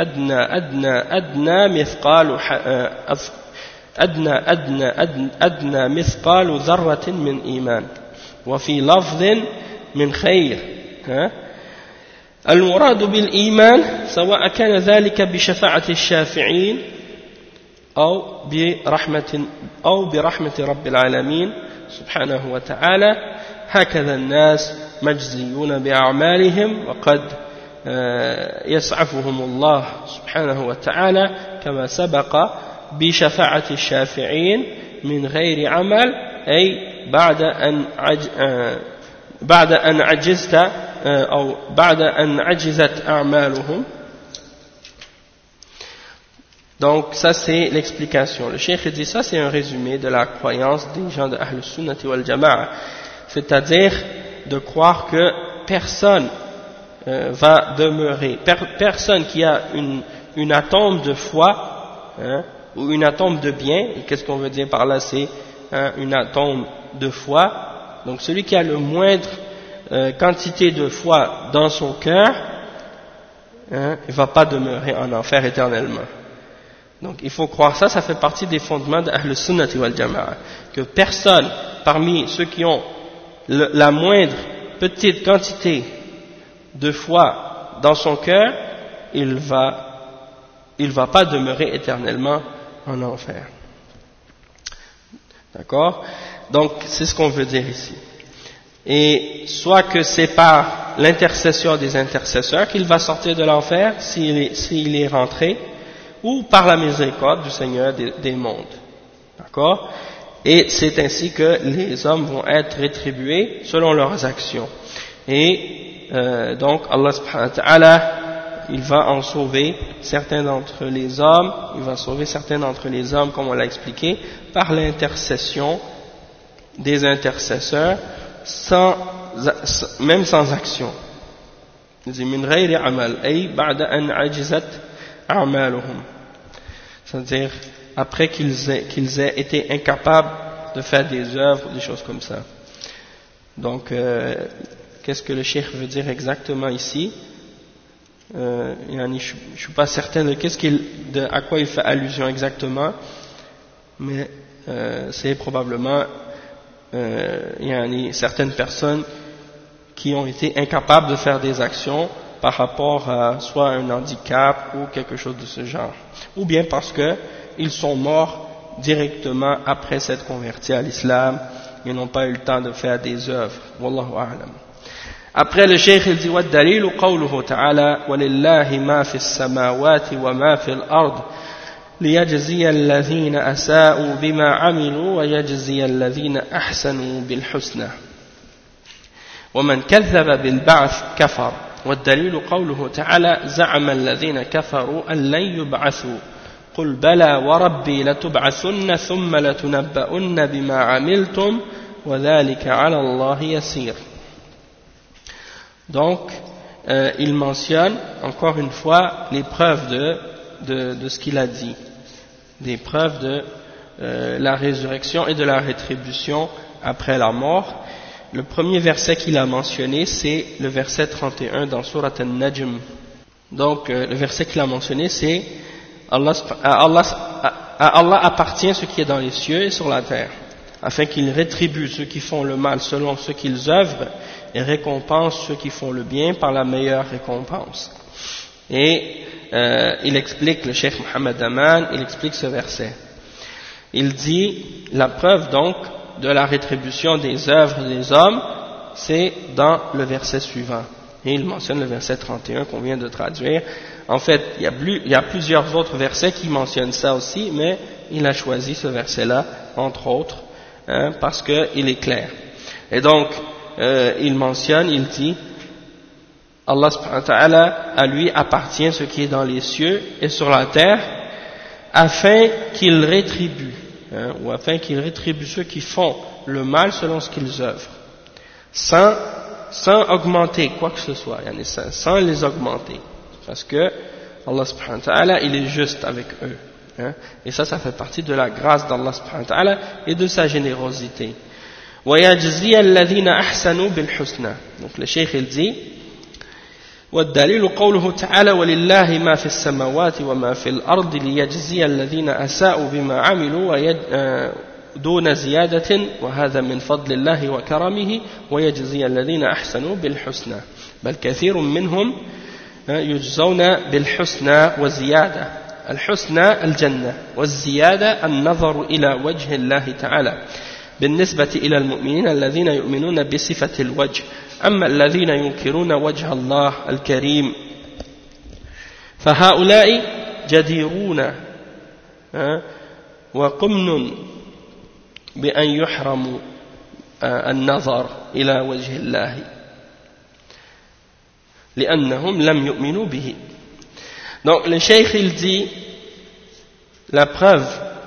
أدنى مثقال ذرة من إيمان وفي لفظ من خير. المراد بالإيمان سواء كان ذلك بشفاعة الشافعين أو برحمة رب العالمين سبحانه وتعالى هكذا الناس مجزيون بأعمالهم وقد يسعفهم الله سبحانه وتعالى كما سبق بشفاعة الشافعين من غير عمل أي بعد أن عجزت أو بعد أن عجزت أعمالهم. Donc ça c'est l'explication. Le cheikh dit ça, c'est un résumé de la croyance des gens de Ahl Sunnati wal Jama'a, c'est-à-dire de croire que personne va demeurer, personne qui a une atome de foi ou une atome de bien. Et qu'est-ce qu'on veut dire par là? C'est une atome de foi. Donc celui qui a le moindre quantité de foi dans son cœur, il ne va pas demeurer en enfer éternellement. Donc il faut croire ça, ça fait partie des fondements de Ahl Sunnati wal Jama'a, que personne parmi ceux qui ont la moindre petite quantité de foi dans son cœur, il va pas demeurer éternellement en enfer. D'accord? Donc c'est ce qu'on veut dire ici. Et soit que c'est par l'intercession des intercesseurs qu'il va sortir de l'enfer s'il est rentré, ou par la miséricorde du Seigneur des mondes. D'accord? Et c'est ainsi que les hommes vont être rétribués selon leurs actions. Et donc Allah subhanahu wa ta'ala, il va en sauver certains d'entre les hommes, il va sauver certains d'entre les hommes, comme on l'a expliqué, par l'intercession des intercesseurs, même sans action. C'est-à-dire après qu'ils aient été incapables de faire des œuvres, des choses comme ça. Donc qu'est-ce que le cheikh veut dire exactement ici? Je ne suis pas certain de à quoi il fait allusion exactement, mais c'est probablement certaines personnes qui ont été incapables de faire des actions par rapport à soit un handicap ou quelque chose de ce genre, ou bien parce qu'ils sont morts directement après s'être convertis à l'islam, ils n'ont pas eu le temps de faire des œuvres. Wallahu a'lam. Après le cheikh il dit وَالدَّلِيلُ قَوْلُهُ تَعَالَى وَلِلَّهِ مَا فِي السَّمَاوَاتِ وَمَا فِي الْأَرْضِ لِيَجْزِيَ الَّذِينَ أَسَاءُوا بِمَا عَمِلُوا وَيَجْزِيَ الَّذِينَ أَحْسَنُوا بِالْحُسْنَى وَمَنْ كَذَّبَ بِالْبَعْثِ كَفَرَ والدليل قوله تعالى زعم الذين كفروا أن لن يبعثوا قل بلى وربي لتبعثن ثم لتنبؤن بما عملتم وذلك على الله يسير. Donc il mentionne encore une fois les preuves de ce qu'il a dit, des preuves de la résurrection et de la rétribution après la mort. Le premier verset qu'il a mentionné, c'est le verset 31 dans Surat An-Najm. Donc, le verset qu'il a mentionné, c'est à Allah appartient ce qui est dans les cieux et sur la terre, afin qu'il rétribue ceux qui font le mal selon ce qu'ils œuvrent et récompense ceux qui font le bien par la meilleure récompense. Et il explique, le Cheikh Mohammed Aman, il explique ce verset. Il dit, la preuve donc de la rétribution des œuvres des hommes, c'est dans le verset suivant. Et il mentionne le verset 31 qu'on vient de traduire. En fait, il y a plusieurs autres versets qui mentionnent ça aussi, mais il a choisi ce verset-là, entre autres, parce qu'il est clair. Et donc, il mentionne, il dit, Allah subhanahu wa ta'ala, à lui appartient ce qui est dans les cieux et sur la terre, afin qu'il rétribue, ou afin qu'il rétribue ceux qui font le mal selon ce qu'ils œuvrent, sans augmenter quoi que ce soit, sans les augmenter, parce que Allah subhanahu wa ta'ala, il est juste avec eux, et ça fait partie de la grâce d'Allah subhanahu wa ta'ala et de sa générosité. وَيَجْزِيَ الَّذِينَ أَحْسَنُوا بِالْحُسْنَى. Donc le cheikh il dit, والدليل قوله تعالى ولله ما في السماوات وما في الأرض ليجزي الذين أساءوا بما عملوا دون زيادة وهذا من فضل الله وكرمه ويجزي الذين أحسنوا بالحسنى بل كثير منهم يجزون بالحسنى وزيادة. الحسنى الجنة والزيادة النظر إلى وجه الله تعالى بالنسبة إلى المؤمنين الذين يؤمنون بصفة الوجه أما الذين ينكرون وجه الله الكريم فهؤلاء جديرون وقمن بأن يحرموا النظر إلى وجه الله لأنهم لم يؤمنوا به. Donc le cheikh il dit la preuve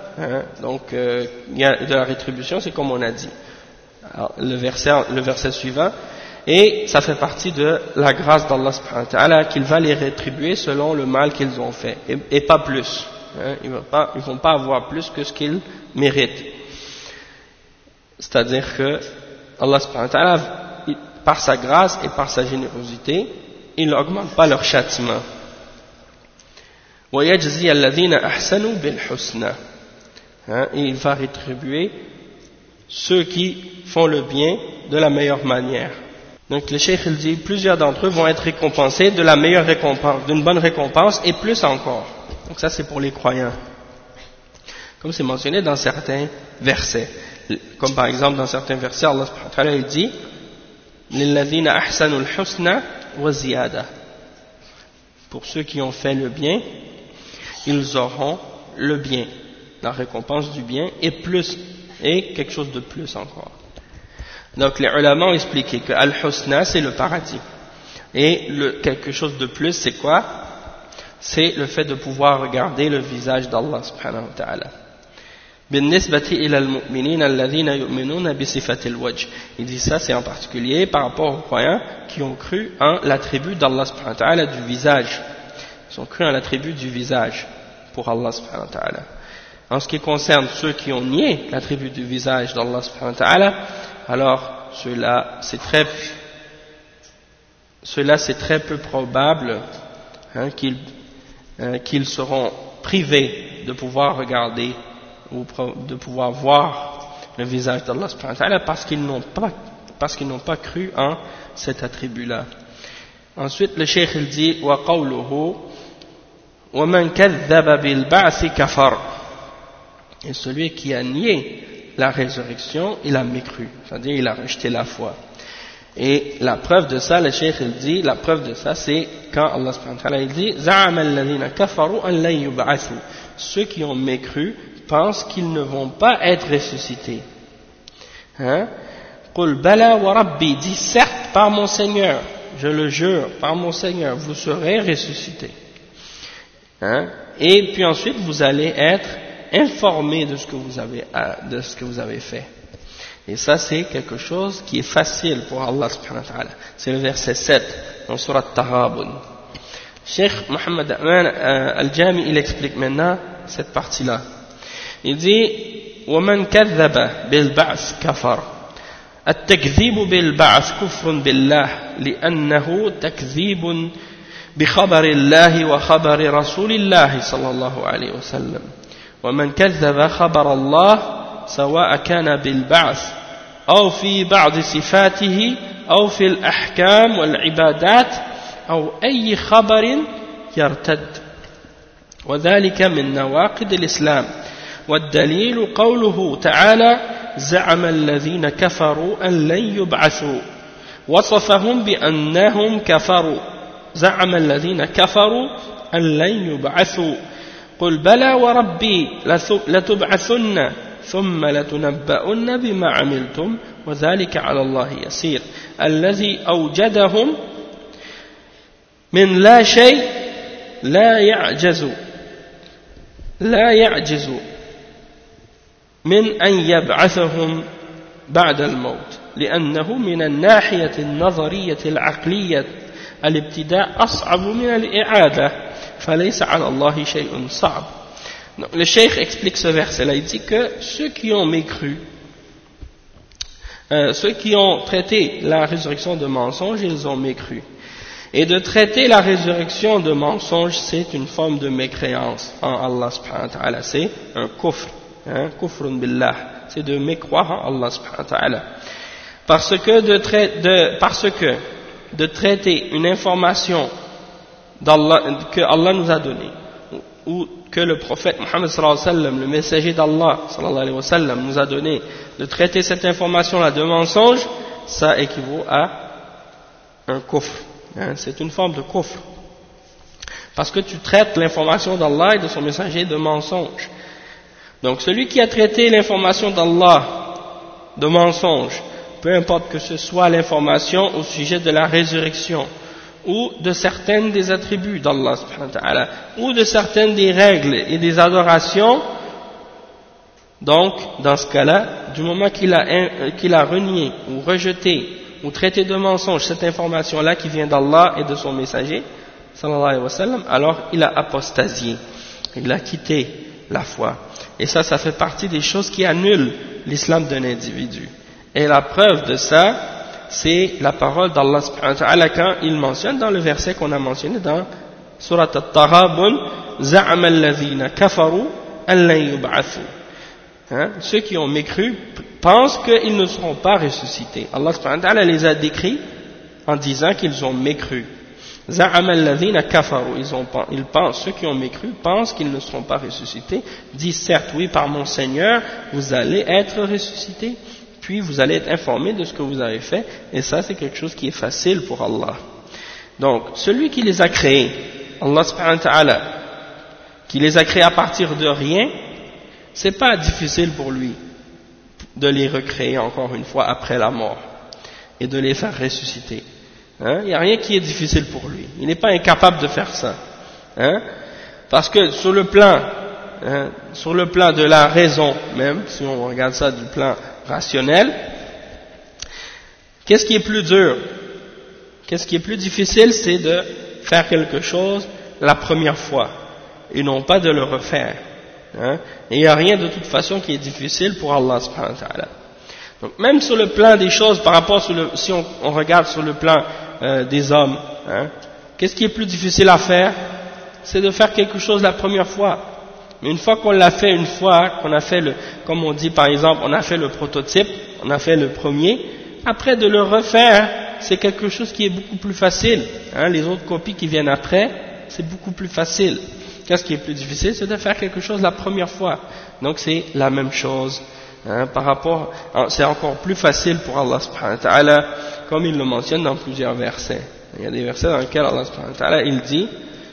il y a de la rétribution, c'est comme on a dit. Alors, le verset suivant, et ça fait partie de la grâce d'Allah subhanahu wa ta'ala qu'il va les rétribuer selon le mal qu'ils ont fait et pas plus. Ils ne vont pas avoir plus que ce qu'ils méritent. C'est-à-dire que Allah subhanahu wa ta'ala, par sa grâce et par sa générosité, il n'augmente pas leur châtiment. وَيَجْزِيَ الَّذِينَ أَحْسَنُوا بِالْحُسْنَى. Et il va rétribuer ceux qui font le bien de la meilleure manière. Donc le cheikh il dit plusieurs d'entre eux vont être récompensés de la meilleure récompense, d'une bonne récompense et plus encore. Donc ça c'est pour les croyants. Comme c'est mentionné dans certains versets. Comme par exemple dans certains versets Allah subhanahu wa ta'ala il dit لِلَّذِينَ أَحْسَنُوا الْحُسْنَى وَزِيَادَةً. Pour ceux qui ont fait le bien, ils auront le bien, la récompense du bien et plus, et quelque chose de plus encore. Donc les ulama ont expliqué que Al-Husna c'est le paradis et quelque chose de plus c'est quoi? C'est le fait de pouvoir regarder le visage d'Allah subhanahu wa ta'ala. بالنسبة إلى المؤمنين الذين يؤمنون بصفة الوجه. Il dit ça c'est en particulier par rapport aux croyants qui ont cru en l'attribut d'Allah subhanahu wa ta'ala du visage. Ils ont cru en l'attribut du visage pour Allah subhanahu wa ta'ala. En ce qui concerne ceux qui ont nié l'attribut du visage d'Allah subhanahu wa ta'ala, alors ceux-là c'est très peu probable qu'ils seront privés de pouvoir regarder ou de pouvoir voir le visage d'Allah subhanahu wa ta'ala parce qu'ils n'ont pas cru en cet attribut-là. Ensuite le cheikh il dit وَقَوْلُهُ وَمَنْ كَذَّبَ بِالْبَعْثِ كَفَرَ. Et celui qui a nié la résurrection, il a mécru, c'est-à-dire il a rejeté la foi. Et la preuve de ça, le cheikh il dit, la preuve de ça c'est quand Allah subhanahu wa ta'ala il dit زَعَمَ الَّذِينَ كَفَرُوا أَنْ لَنْ يُبْعَثُوا. Ceux qui ont mécru pensent qu'ils ne vont pas être ressuscités. قُلْ بَلَا وَرَبِّي. Dit certes par mon Seigneur, je le jure, par mon Seigneur, vous serez ressuscités. Et puis ensuite vous allez être informés de ce que vous avez fait. Et ça c'est quelque chose qui est facile pour Allah subhanahu wa ta'ala. C'est le verset 7 dans Surat Taghabun. Cheikh Mohammed Aman Al-Jami il explique maintenant cette partie-là. Il dit وَمَنْ كَذَّبَ بِالْبَعْثِ كَفَرَ. التكذيب بالبعث كفر بالله لأنه تكذيب بخبر الله وخبر رسول الله صلى الله عليه وسلم. ومن كذب خبر الله سواء كان بالبعث أو في بعض صفاته أو في الأحكام والعبادات أو أي خبر يرتد وذلك من نواقض الإسلام. والدليل قوله تعالى زعم الذين كفروا أن لن يبعثوا وصفهم بأنهم كفروا زعم الذين كفروا أن لن يبعثوا قل بلى وربي لتبعثن ثم لتنبؤن بما عملتم وذلك على الله يسير الذي أوجدهم من لا شيء لا يعجز من أن يبعثهم بعد الموت لأنه من الناحية النظرية العقلية الابتداء أصعب من الإعادة فليس على الله شيء صعب. Donc, le cheikh explique ce verset-là, il dit que ceux qui ont mécru, ceux qui ont traité la résurrection de mensonge, ils ont mécru. Et de traiter la résurrection de mensonge, c'est une forme de mécréance en Allah subhanahu wa ta'ala, c'est un kufr. Kufrun billah, c'est de mécroire en Allah subhanahu wa ta'ala. Parce que de traiter une information que Allah nous a donnée, ou que le prophète Mohammed sallallahu alayhi wa sallam, le messager d'Allah sallallahu alayhi wa sallam, nous a donné de traiter cette information-là de mensonge, ça équivaut à un kufr. C'est une forme de kufr. Parce que tu traites l'information d'Allah et de son messager de mensonge. Donc celui qui a traité l'information d'Allah de mensonge, peu importe que ce soit l'information au sujet de la résurrection, ou de certaines des attributs d'Allah subhanahu wa ta'ala, ou de certaines des règles et des adorations, donc dans ce cas-là, du moment qu'il a renié ou rejeté ou traité de mensonge cette information-là qui vient d'Allah et de son messager sallallahu alayhi wa sallam, alors il a apostasié, il a quitté la foi. Et ça fait partie des choses qui annulent l'islam d'un individu. Et la preuve de ça, c'est la parole d'Allah subhanahu wa ta'ala quand il mentionne dans le verset qu'on a mentionné dans Surat At-Taghabun, Za'ama alladhina kafaru an lan yub'athu. Ceux qui ont mécru pensent qu'ils ne seront pas ressuscités. Allah subhanahu wa ta'ala les a décrits en disant qu'ils ont mécru. Za'ama alladhina kafaru, ceux qui ont mécru pensent qu'ils ne seront pas ressuscités, disent certes oui par mon Seigneur, vous allez être ressuscités, puis vous allez être informés de ce que vous avez fait, et ça c'est quelque chose qui est facile pour Allah. Donc celui qui les a créés, Allah subhanahu wa ta'ala, qui les a créés à partir de rien, c'est pas difficile pour lui de les recréer encore une fois après la mort et de les faire ressusciter. Il n'y a rien qui est difficile pour lui. Il n'est pas incapable de faire ça. Parce que sur le plan de la raison même, si on regarde ça du plan rationnel, qu'est-ce qui est plus dur? Qu'est-ce qui est plus difficile? C'est de faire quelque chose la première fois et non pas de le refaire. Et il n'y a rien de toute façon qui est difficile pour Allah subhanahu wa ta'ala. Donc même sur le plan des choses, par rapport si on regarde sur le plan des hommes, qu'est-ce qui est plus difficile à faire? C'est de faire quelque chose la première fois. Mais une fois qu'on l'a fait une fois, qu'on a fait comme on dit par exemple, on a fait le prototype, on a fait le premier, après de le refaire, c'est quelque chose qui est beaucoup plus facile. Les autres copies qui viennent après, c'est beaucoup plus facile. Qu'est-ce qui est plus difficile? C'est de faire quelque chose la première fois. Donc c'est la même chose. C'est encore plus facile pour Allah subhanahu wa ta'ala, comme il le mentionne dans plusieurs versets. Il y a des versets dans lesquels Allah subhanahu wa ta'ala, il dit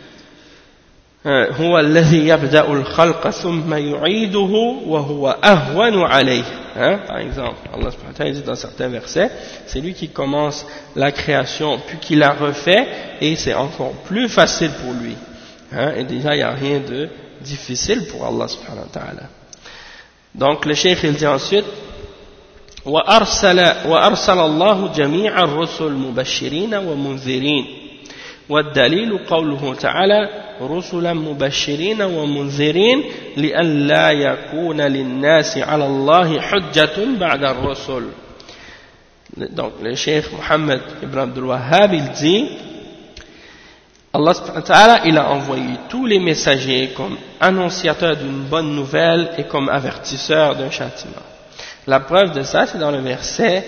هو الذي يبدأ الخلق ثم يعيده وهو أهون عليه. Par exemple, Allah subhanahu wa ta'ala dit dans certains versets, c'est lui qui commence la création puis qui la refait et c'est encore plus facile pour lui. Et déjà il n'y a rien de difficile pour Allah subhanahu wa ta'ala. Donc le cheikh il dit ensuite وأرسل الله جميع الرسل مبشرين ومنذرين والدليل قوله تعالى رسلا مبشرين ومنذرين لئلا يكون للناس على الله حجة بعد الرسل. Donc le cheikh Mohammed ibn Abdul Wahhab il dit Allah subhanahu wa ta'ala il a envoyé tous les messagers comme annonciateurs d'une bonne nouvelle et comme avertisseurs d'un châtiment. La preuve de ça c'est dans le verset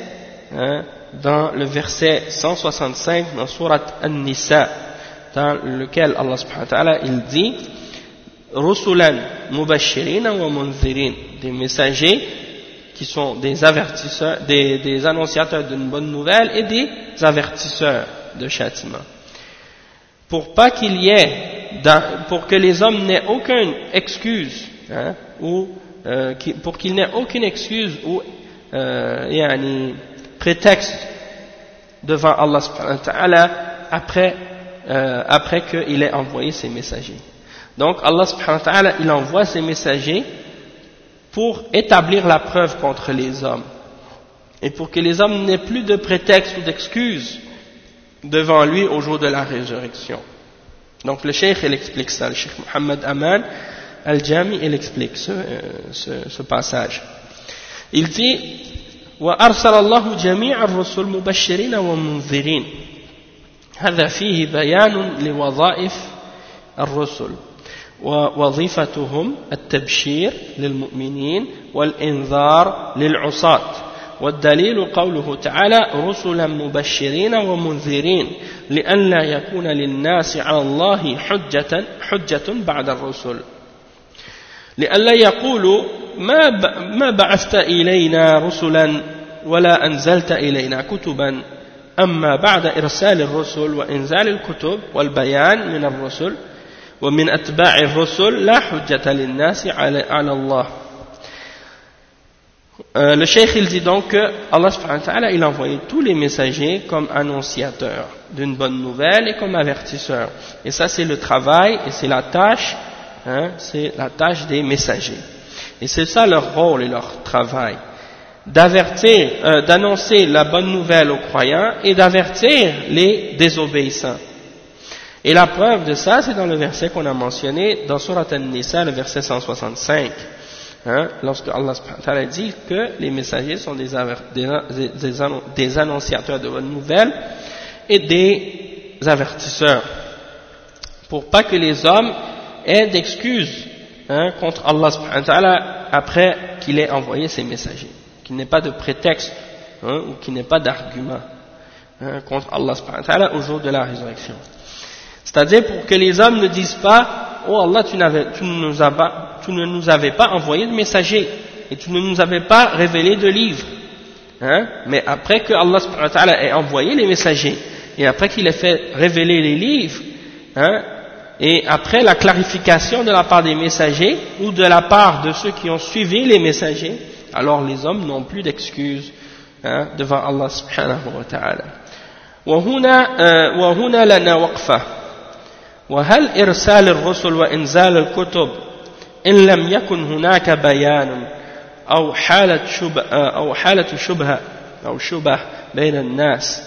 165 dans Surat An-Nisa, dans lequel Allah subhanahu wa ta'ala il dit Rusulan mubashirina wa munzirin, des messagers qui sont des avertisseurs, des annonciateurs d'une bonne nouvelle et des avertisseurs de châtiment. Pour que les hommes n'aient aucune excuse, pour qu'ils n'aient aucune excuse ou prétexte devant Allah subhanahu wa ta'ala après qu'il ait envoyé ses messagers. Donc Allah subhanahu wa ta'ala il envoie ses messagers pour établir la preuve contre les hommes et pour que les hommes n'aient plus de prétexte ou d'excuse devant lui au jour de la résurrection. Donc le cheikh il explique ça, le cheikh Mohammed Aman Al-Jami il explique ce passage. Il dit وأرسل الله جميع الرسل مبشرين ومنذرين. هذا فيه بيان لوظائف الرسل ووظيفتهم التبشير للمؤمنين والإنذار للعصاة والدليل قوله تعالى رسلا مبشرين ومنذرين لئلا يكون للناس على الله حجة بعد الرسل لئلا يقولوا ما بعثت إلينا رسلا ولا أنزلت إلينا كتبا أما بعد إرسال الرسل وإنزال الكتب والبيان من الرسل ومن أتباع الرسل لا حجة للناس على الله. Le cheikh il dit donc que Allah subhanahu wa ta'ala il a envoyé tous les messagers comme annonciateurs d'une bonne nouvelle et comme avertisseurs. Et ça c'est le travail et c'est la tâche, c'est la tâche des messagers. Et c'est ça leur rôle et leur travail, d'avertir, d'annoncer la bonne nouvelle aux croyants et d'avertir les désobéissants. Et la preuve de ça c'est dans le verset qu'on a mentionné dans Surat An-Nisa, le verset 165. Lorsque Allah subhanahu wa ta'ala dit que les messagers sont des annonciateurs de bonnes nouvelles et des avertisseurs, pour pas que les hommes aient d'excuses contre Allah subhanahu wa ta'ala après qu'il ait envoyé ses messagers, qu'il n'ait pas de prétexte ou qu'il n'ait pas d'argument contre Allah subhanahu wa ta'ala au jour de la résurrection. C'est-à-dire pour que les hommes ne disent pas oh Allah, tu ne nous avais pas envoyé de messagers et tu ne nous avais pas révélé de livres. Mais après que Allah subhanahu wa ta'ala ait envoyé les messagers et après qu'il ait fait révéler les livres, et après la clarification de la part des messagers ou de la part de ceux qui ont suivi les messagers, alors les hommes n'ont plus d'excuses devant Allah subhanahu wa ta'ala. وهنا لنا وقفة وهل إرسال الرسل وإنزال الكتب إن لم يكن هناك بيان أو حالة شبهة بين الناس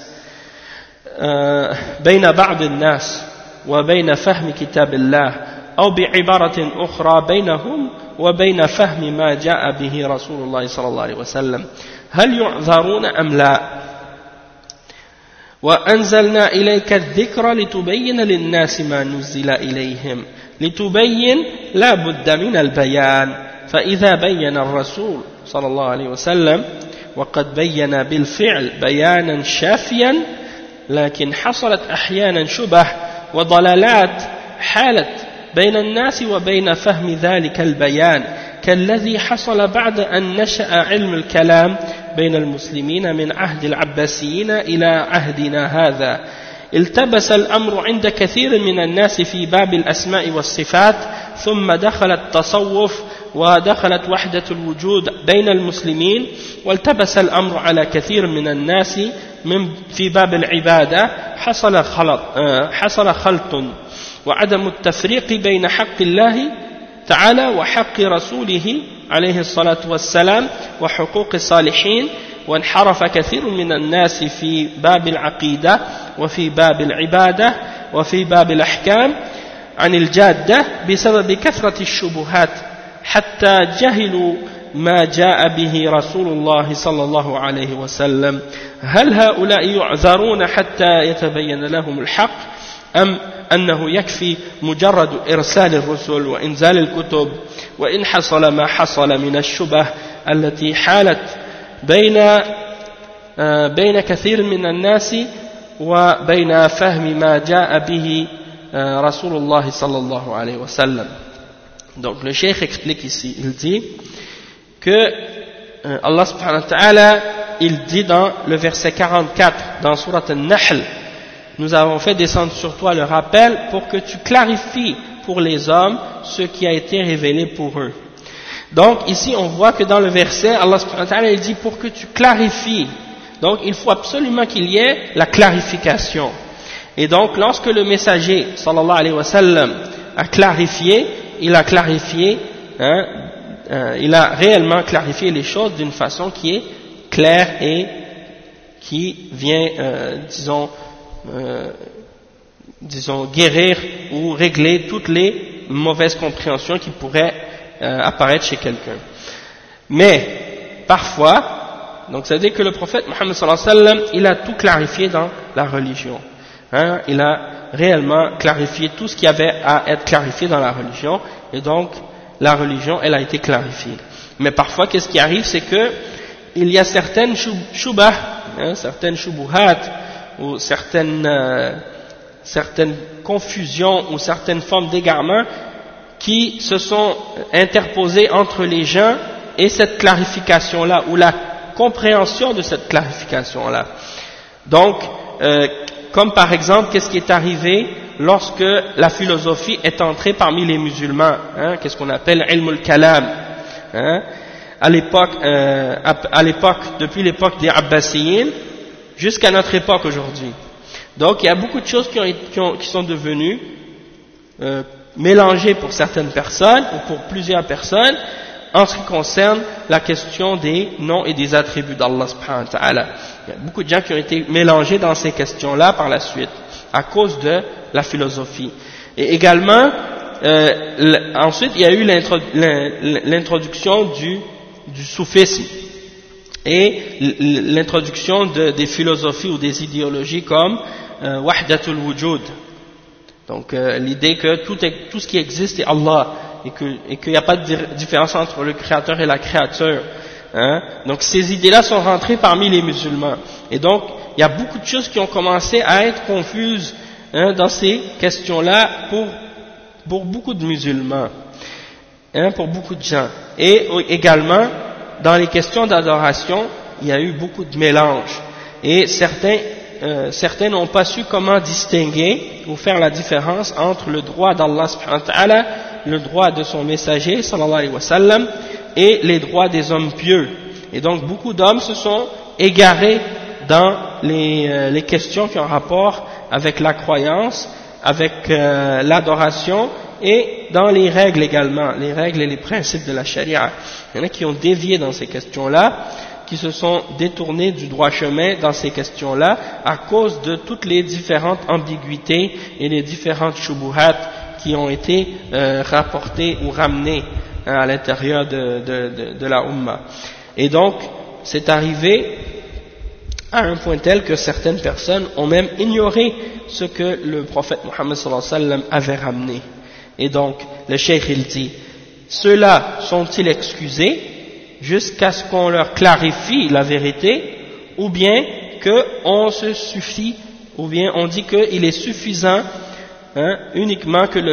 بين بعض الناس وبين فهم كتاب الله أو بعبارة أخرى بينهم وبين فهم ما جاء به رسول الله صلى الله عليه وسلم هل يعذرون أم لا؟ وأنزلنا إليك الذكر لتبين للناس ما نزل إليهم لتبين لا بد من البيان فإذا بين الرسول صلى الله عليه وسلم وقد بين بالفعل بيانا شافيا لكن حصلت أحيانا شبه وضلالات حالت بين الناس وبين فهم ذلك البيان كالذي حصل بعد أن نشأ علم الكلام بين المسلمين من عهد العباسيين إلى عهدنا هذا التبس الأمر عند كثير من الناس في باب الأسماء والصفات ثم دخل التصوف ودخلت وحدة الوجود بين المسلمين والتبس الأمر على كثير من الناس في باب العبادة حصل خلط وعدم التفريق بين حق الله تعالى وحق رسوله عليه الصلاة والسلام وحقوق الصالحين وانحرف كثير من الناس في باب العقيدة وفي باب العبادة وفي باب الأحكام عن الجادة بسبب كثرة الشبهات حتى جهلوا ما جاء به رسول الله صلى الله عليه وسلم هل هؤلاء يعذرون حتى يتبين لهم الحق أم أنه يكفي مجرد إرسال الرسل وإنزال الكتب وإن حصل ما حصل من الشبه التي حالت بين كثير من الناس وبين فهم ما جاء به رسول الله صلى الله عليه وسلم. Donc le cheikh explique ici, il dit que Allah subhanahu wa ta'ala il dit dans le verset 44 dans Surat An-Nahl, nous avons fait descendre sur toi le rappel pour que tu clarifies pour les hommes ce qui a été révélé pour eux. Donc ici on voit que dans le verset Allah subhanahu wa ta'ala il dit pour que tu clarifies. Donc il faut absolument qu'il y ait la clarification. Et donc lorsque le messager sallallahu alayhi wa sallam a clarifié, il a clarifié, il a réellement clarifié les choses d'une façon qui est claire et qui vient, disons guérir ou régler toutes les mauvaises compréhensions qui pourraient apparaître chez quelqu'un. Mais parfois, donc ça veut dire que le prophète Mohammed sallallahu alayhi wa sallam, il a tout clarifié dans la religion. Il a réellement clarifié tout ce qui avait à être clarifié dans la religion, et donc la religion elle a été clarifiée. Mais parfois qu'est-ce qui arrive, c'est que il y a certaines shubah, certaines shubuhat, ou certaines confusions, ou certaines formes d'égarement qui se sont interposées entre les gens et cette clarification-là, ou la compréhension de cette clarification-là. Donc, comme par exemple, qu'est-ce qui est arrivé lorsque la philosophie est entrée parmi les musulmans, qu'est-ce qu'on appelle ilm al-kalam, à l'époque, depuis l'époque des Abbasiyin jusqu'à notre époque aujourd'hui. Donc, il y a beaucoup de choses qui sont devenues mélangées pour certaines personnes ou pour plusieurs personnes en ce qui concerne la question des noms et des attributs d'Allah subhanahu wa ta'ala. Il y a beaucoup de gens qui ont été mélangés dans ces questions-là par la suite, à cause de la philosophie. Et également, ensuite, il y a eu l'introduction du soufisme et l'introduction des philosophies ou des idéologies comme Wahdatul Wujud. Donc, l'idée que tout ce qui existe est Allah, et qu'il n'y a pas de différence entre le créateur et la créature. Donc ces idées-là sont rentrées parmi les musulmans. Et donc, il y a beaucoup de choses qui ont commencé à être confuses dans ces questions-là pour beaucoup de musulmans, pour beaucoup de gens. Et également, dans les questions d'adoration, il y a eu beaucoup de mélanges. Et certains n'ont pas su comment distinguer ou faire la différence entre le droit d'Allah subhanahu wa ta'ala, le droit de son messager sallallahu alayhi wa sallam et les droits des hommes pieux. Et donc beaucoup d'hommes se sont égarés dans les questions qui ont rapport avec la croyance, avec l'adoration et dans les règles également, les règles et les principes de la charia. Il y en a qui ont dévié dans ces questions-là, qui se sont détournés du droit chemin dans ces questions-là à cause de toutes les différentes ambiguïtés et les différentes shubuhat qui ont été rapportées ou ramenées à l'intérieur de la Ummah. Et donc, c'est arrivé à un point tel que certaines personnes ont même ignoré ce que le prophète Mohammed sallallahu alayhi wa sallam avait ramené. Et donc, le cheikh il dit, ceux-là sont-ils excusés jusqu'à ce qu'on leur clarifie la vérité, ou bien qu'on se suffit, ou bien on dit qu'il est suffisant uniquement que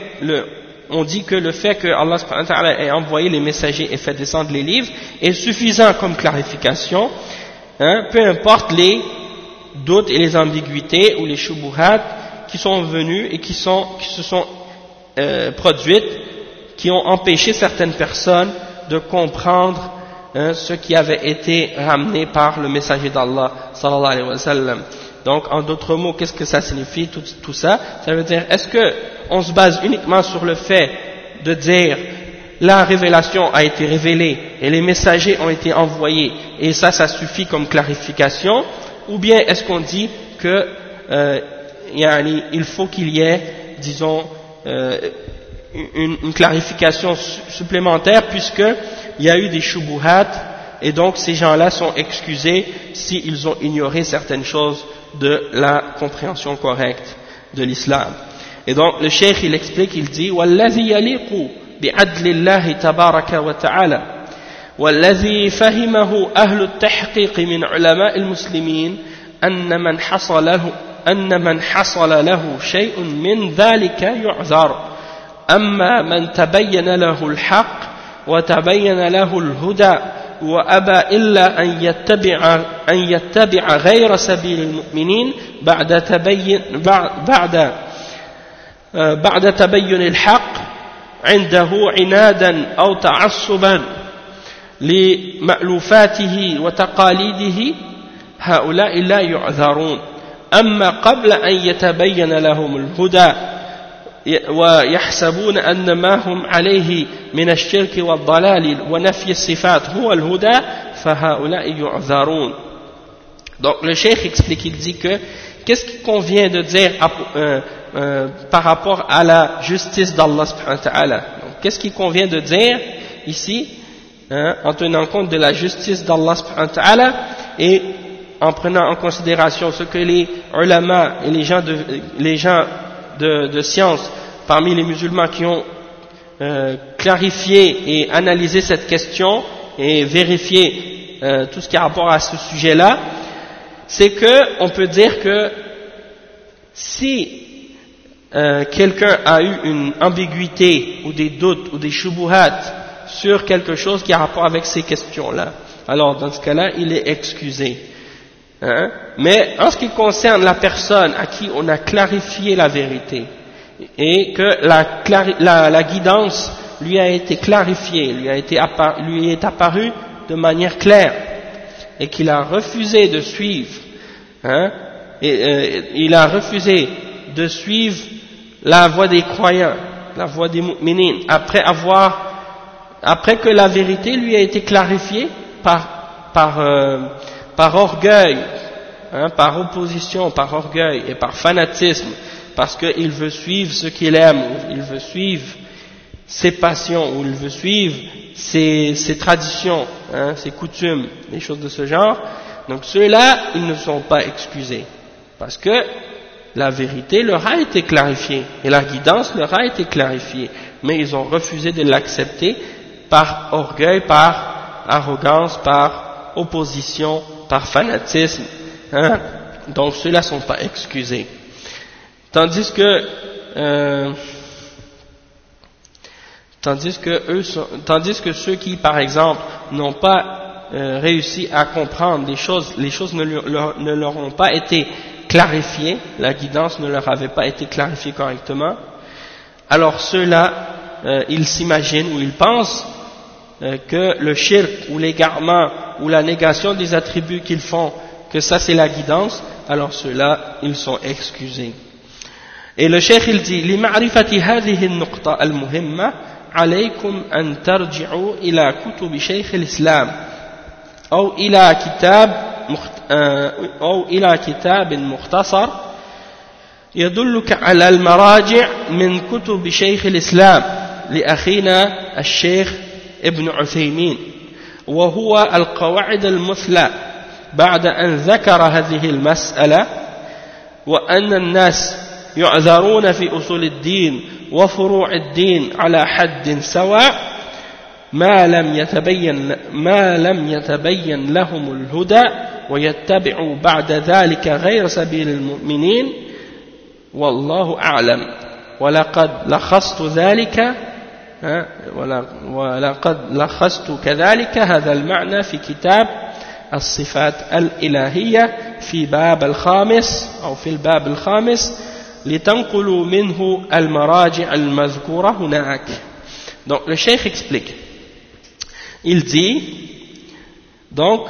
on dit que le fait que Allah subhanahu wa ta'ala ait envoyé les messagers et fait descendre les livres est suffisant comme clarification, peu importe les doutes et les ambiguïtés ou les shubuhat qui sont venus et qui se sont produites, qui ont empêché certaines personnes de comprendre ce qui avait été ramené par le messager d'Allah sallallahu alayhi wa sallam. Donc, en d'autres mots, qu'est-ce que ça signifie tout ça? Ça veut dire, est-ce que on se base uniquement sur le fait de dire la révélation a été révélée et les messagers ont été envoyés et ça suffit comme clarification, ou bien est-ce qu'on dit que il faut qu'il y ait, disons, une clarification supplémentaire puisqu'il y a eu des shubuhat et donc ces gens-là sont excusés s'ils ont ignoré certaines choses de la compréhension correcte de l'islam. Et donc le cheikh il explique, il dit وَالَّذِي يَلِيقُ بِعَدْلِ اللَّهِ تَبَارَكَ وَتَعَالَى وَالَّذِي فَهِمَهُ أَهْلُ التَّحْقِيقِ مِنْ عُلَمَاءِ الْمُسْلِمِينَ أَنَّ مَنْ حَصَلَ لَهُ شَيْءٌ مِنْ ذَلِكَ يُعْذَرُ أما من تبين له الحق وتبين له الهدى وأبى إلا أن يتبع غير سبيل المؤمنين بعد تبين الحق عنده عنادا أو تعصبا لمألوفاته وتقاليده هؤلاء لا يعذرون أما قبل أن يتبين لهم الهدى ويحسبون أن ما هم عليه من الشرك والضلال ونفي الصفات هو الهدى فهؤلاء يعذرون. Donc le cheikh explique, il dit que qu'est-ce qui convient de dire par rapport à la justice d'Allah subhanahu wa ta'ala. Donc qu'est-ce qui convient de dire ici en tenant compte de la justice d'Allah subhanahu wa ta'ala et en prenant en considération ce que les ulama et les gens de science parmi les musulmans qui ont clarifié et analysé cette question et vérifié tout ce qui a rapport à ce sujet-là, c'est que on peut dire que si quelqu'un a eu une ambiguïté ou des doutes ou des shubuhat sur quelque chose qui a rapport avec ces questions-là, alors dans ce cas-là, il est excusé. Hein? Mais en ce qui concerne la personne à qui on a clarifié la vérité et que la guidance lui a été clarifiée, lui est apparue de manière claire et qu'il a refusé de suivre, hein, il a refusé de suivre la voie des croyants, la voie des mu'minines, après que la vérité lui a été clarifiée par orgueil, hein, par opposition, par orgueil et par fanatisme, parce qu'il veut suivre ce qu'il aime, ou il veut suivre ses passions, ou il veut suivre ses traditions, hein, ses coutumes, des choses de ce genre. Donc ceux-là, ils ne sont pas excusés, parce que la vérité leur a été clarifiée, et la guidance leur a été clarifiée, mais ils ont refusé de l'accepter par orgueil, par arrogance, par opposition, par fanatisme, hein. Donc ceux-là ne sont pas excusés. Tandis que ceux qui, par exemple, n'ont pas réussi à comprendre les choses ne leur ont pas été clarifiées, la guidance ne leur avait pas été clarifiée correctement, alors ceux-là, ils s'imaginent ou ils pensent que le shirk ou l'égarement ou la négation des attributs qu'ils font, que ça c'est la guidance, alors ceux-là, ils sont excusés. Et le cheikh il dit لمعرفة هذه النقطة المهمة عليكم أن ترجعوا إلى كتب شيخ الإسلام أو إلى كتاب مختصر يدلك على المراجع من كتب شيخ الإسلام لأخينا الشيخ ابن عثيمين وهو القواعد المثلى بعد أن ذكر هذه المسألة وأن الناس يعذرون في أصول الدين وفروع الدين على حد سواء ما لم يتبين لهم الهدى ويتبعوا بعد ذلك غير سبيل المؤمنين والله أعلم ولقد لخصت كذلك هذا المعنى في كتاب الصفات الإلهية في الباب الخامس لتنقلوا منه المراجع المذكورة هناك. Donc le cheikh explique, il dit donc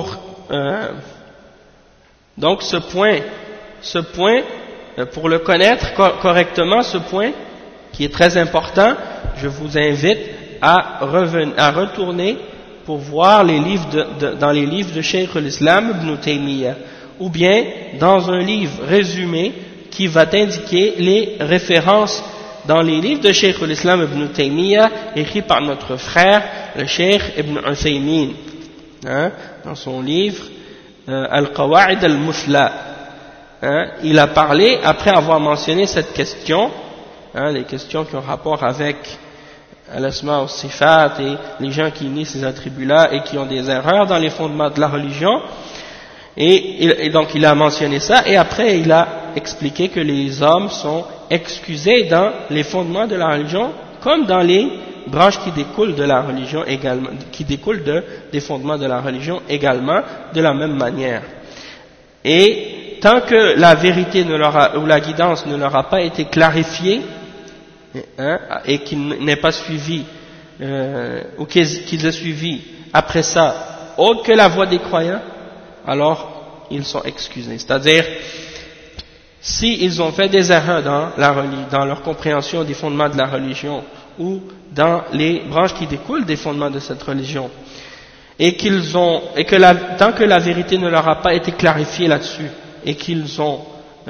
ce point pour le connaître correctement, ce point qui est très important, je vous invite à retourner pour voir les livres dans les livres de Cheikh al-Islam Ibn Taymiyyah, ou bien dans un livre résumé qui va t'indiquer les références dans les livres de Cheikh al-Islam Ibn Taymiyyah écrits par notre frère le Cheikh Ibn Uthaymin, hein, dans son livre Al-Qawa'id al-Muthla, hein, il a parlé, après avoir mentionné cette question, hein, les questions qui ont rapport avec al-asma al-sifat et les gens qui nient ces attributs-là et qui ont des erreurs dans les fondements de la religion, et donc il a mentionné ça, et après il a expliqué que les hommes sont excusés dans les fondements de la religion comme dans les branches qui découlent de la religion également, qui découlent des fondements de la religion également, de la même manière. Et tant que la vérité ou la guidance ne leur a pas été clarifiée, hein, et qu'ils n'aient pas suivi, ou qu'ils aient suivi après ça autre que la voie des croyants, alors ils sont excusés. C'est-à-dire, s'ils ont fait des erreurs dans leur compréhension des fondements de la religion ou dans les branches qui découlent des fondements de cette religion, et tant que la vérité ne leur a pas été clarifiée là-dessus, et qu'ils ont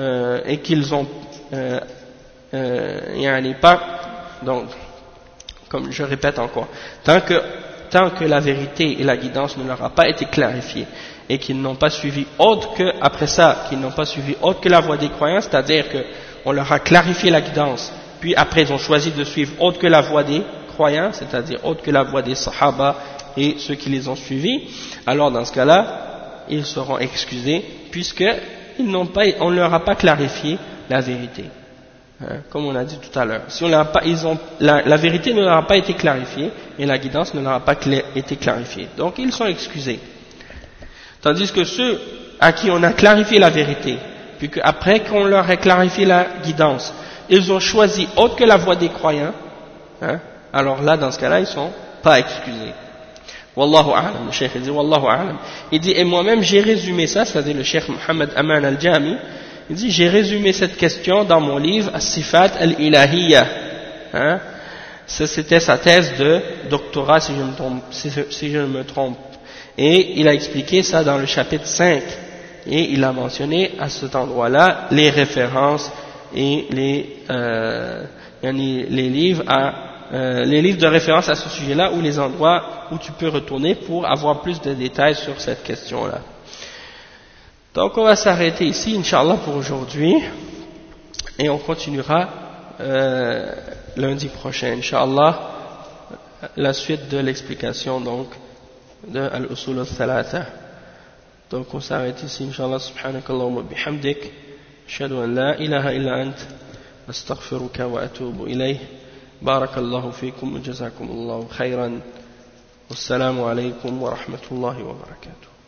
donc, comme je répète encore, tant que la vérité et la guidance ne leur a pas été clarifiée, et qu'ils n'ont pas suivi autre que, après ça, qu'ils n'ont pas suivi autre que la voie des croyants, c'est-à-dire qu'on leur a clarifié la guidance, puis après ils ont choisi de suivre autre que la voie des croyants, c'est-à-dire autre que la voie des sahaba et ceux qui les ont suivis, alors dans ce cas-là, ils seront excusés puisque on ne leur a pas clarifié la vérité. Comme on a dit tout à l'heure. Si on leur a pas, la vérité ne leur a pas été clarifiée et la guidance ne leur a pas été clarifiée. Donc ils sont excusés. Tandis que ceux à qui on a clarifié la vérité, puis qu'après qu'on leur ait clarifié la guidance, ils ont choisi autre que la voie des croyants, alors là, dans ce cas-là, ils ne sont pas excusés. Wallahu a'lam, le cheikh dit, Wallahu a'lam. Il dit, et moi-même j'ai résumé ça, c'est-à-dire le cheikh Mohammed Aman al-Jami, il dit, j'ai résumé cette question dans mon livre As-Sifat al-Ilahiyya. Ça, c'était sa thèse de doctorat, si je ne me trompe. Et il a expliqué ça dans le chapitre 5. Et il a mentionné à cet endroit-là les références et les livres de référence à ce sujet-là, ou les endroits où tu peux retourner pour avoir plus de détails sur cette question-là. Donc on va s'arrêter ici, Inch'Allah, pour aujourd'hui, et on continuera lundi prochain, Inch'Allah, la suite de l'explication donc de Al-Usul al-Thalatha. Donc on s'arrête ici, Inch'Allah, subhanakallahumma bihamdik, ashhadu an la ilaha illa ant, astaghfiruka wa atubu ilayh, barakallahu fikum wa jazakumullahu khayran, wassalamu alaykum wa rahmatullahi wa barakatuh.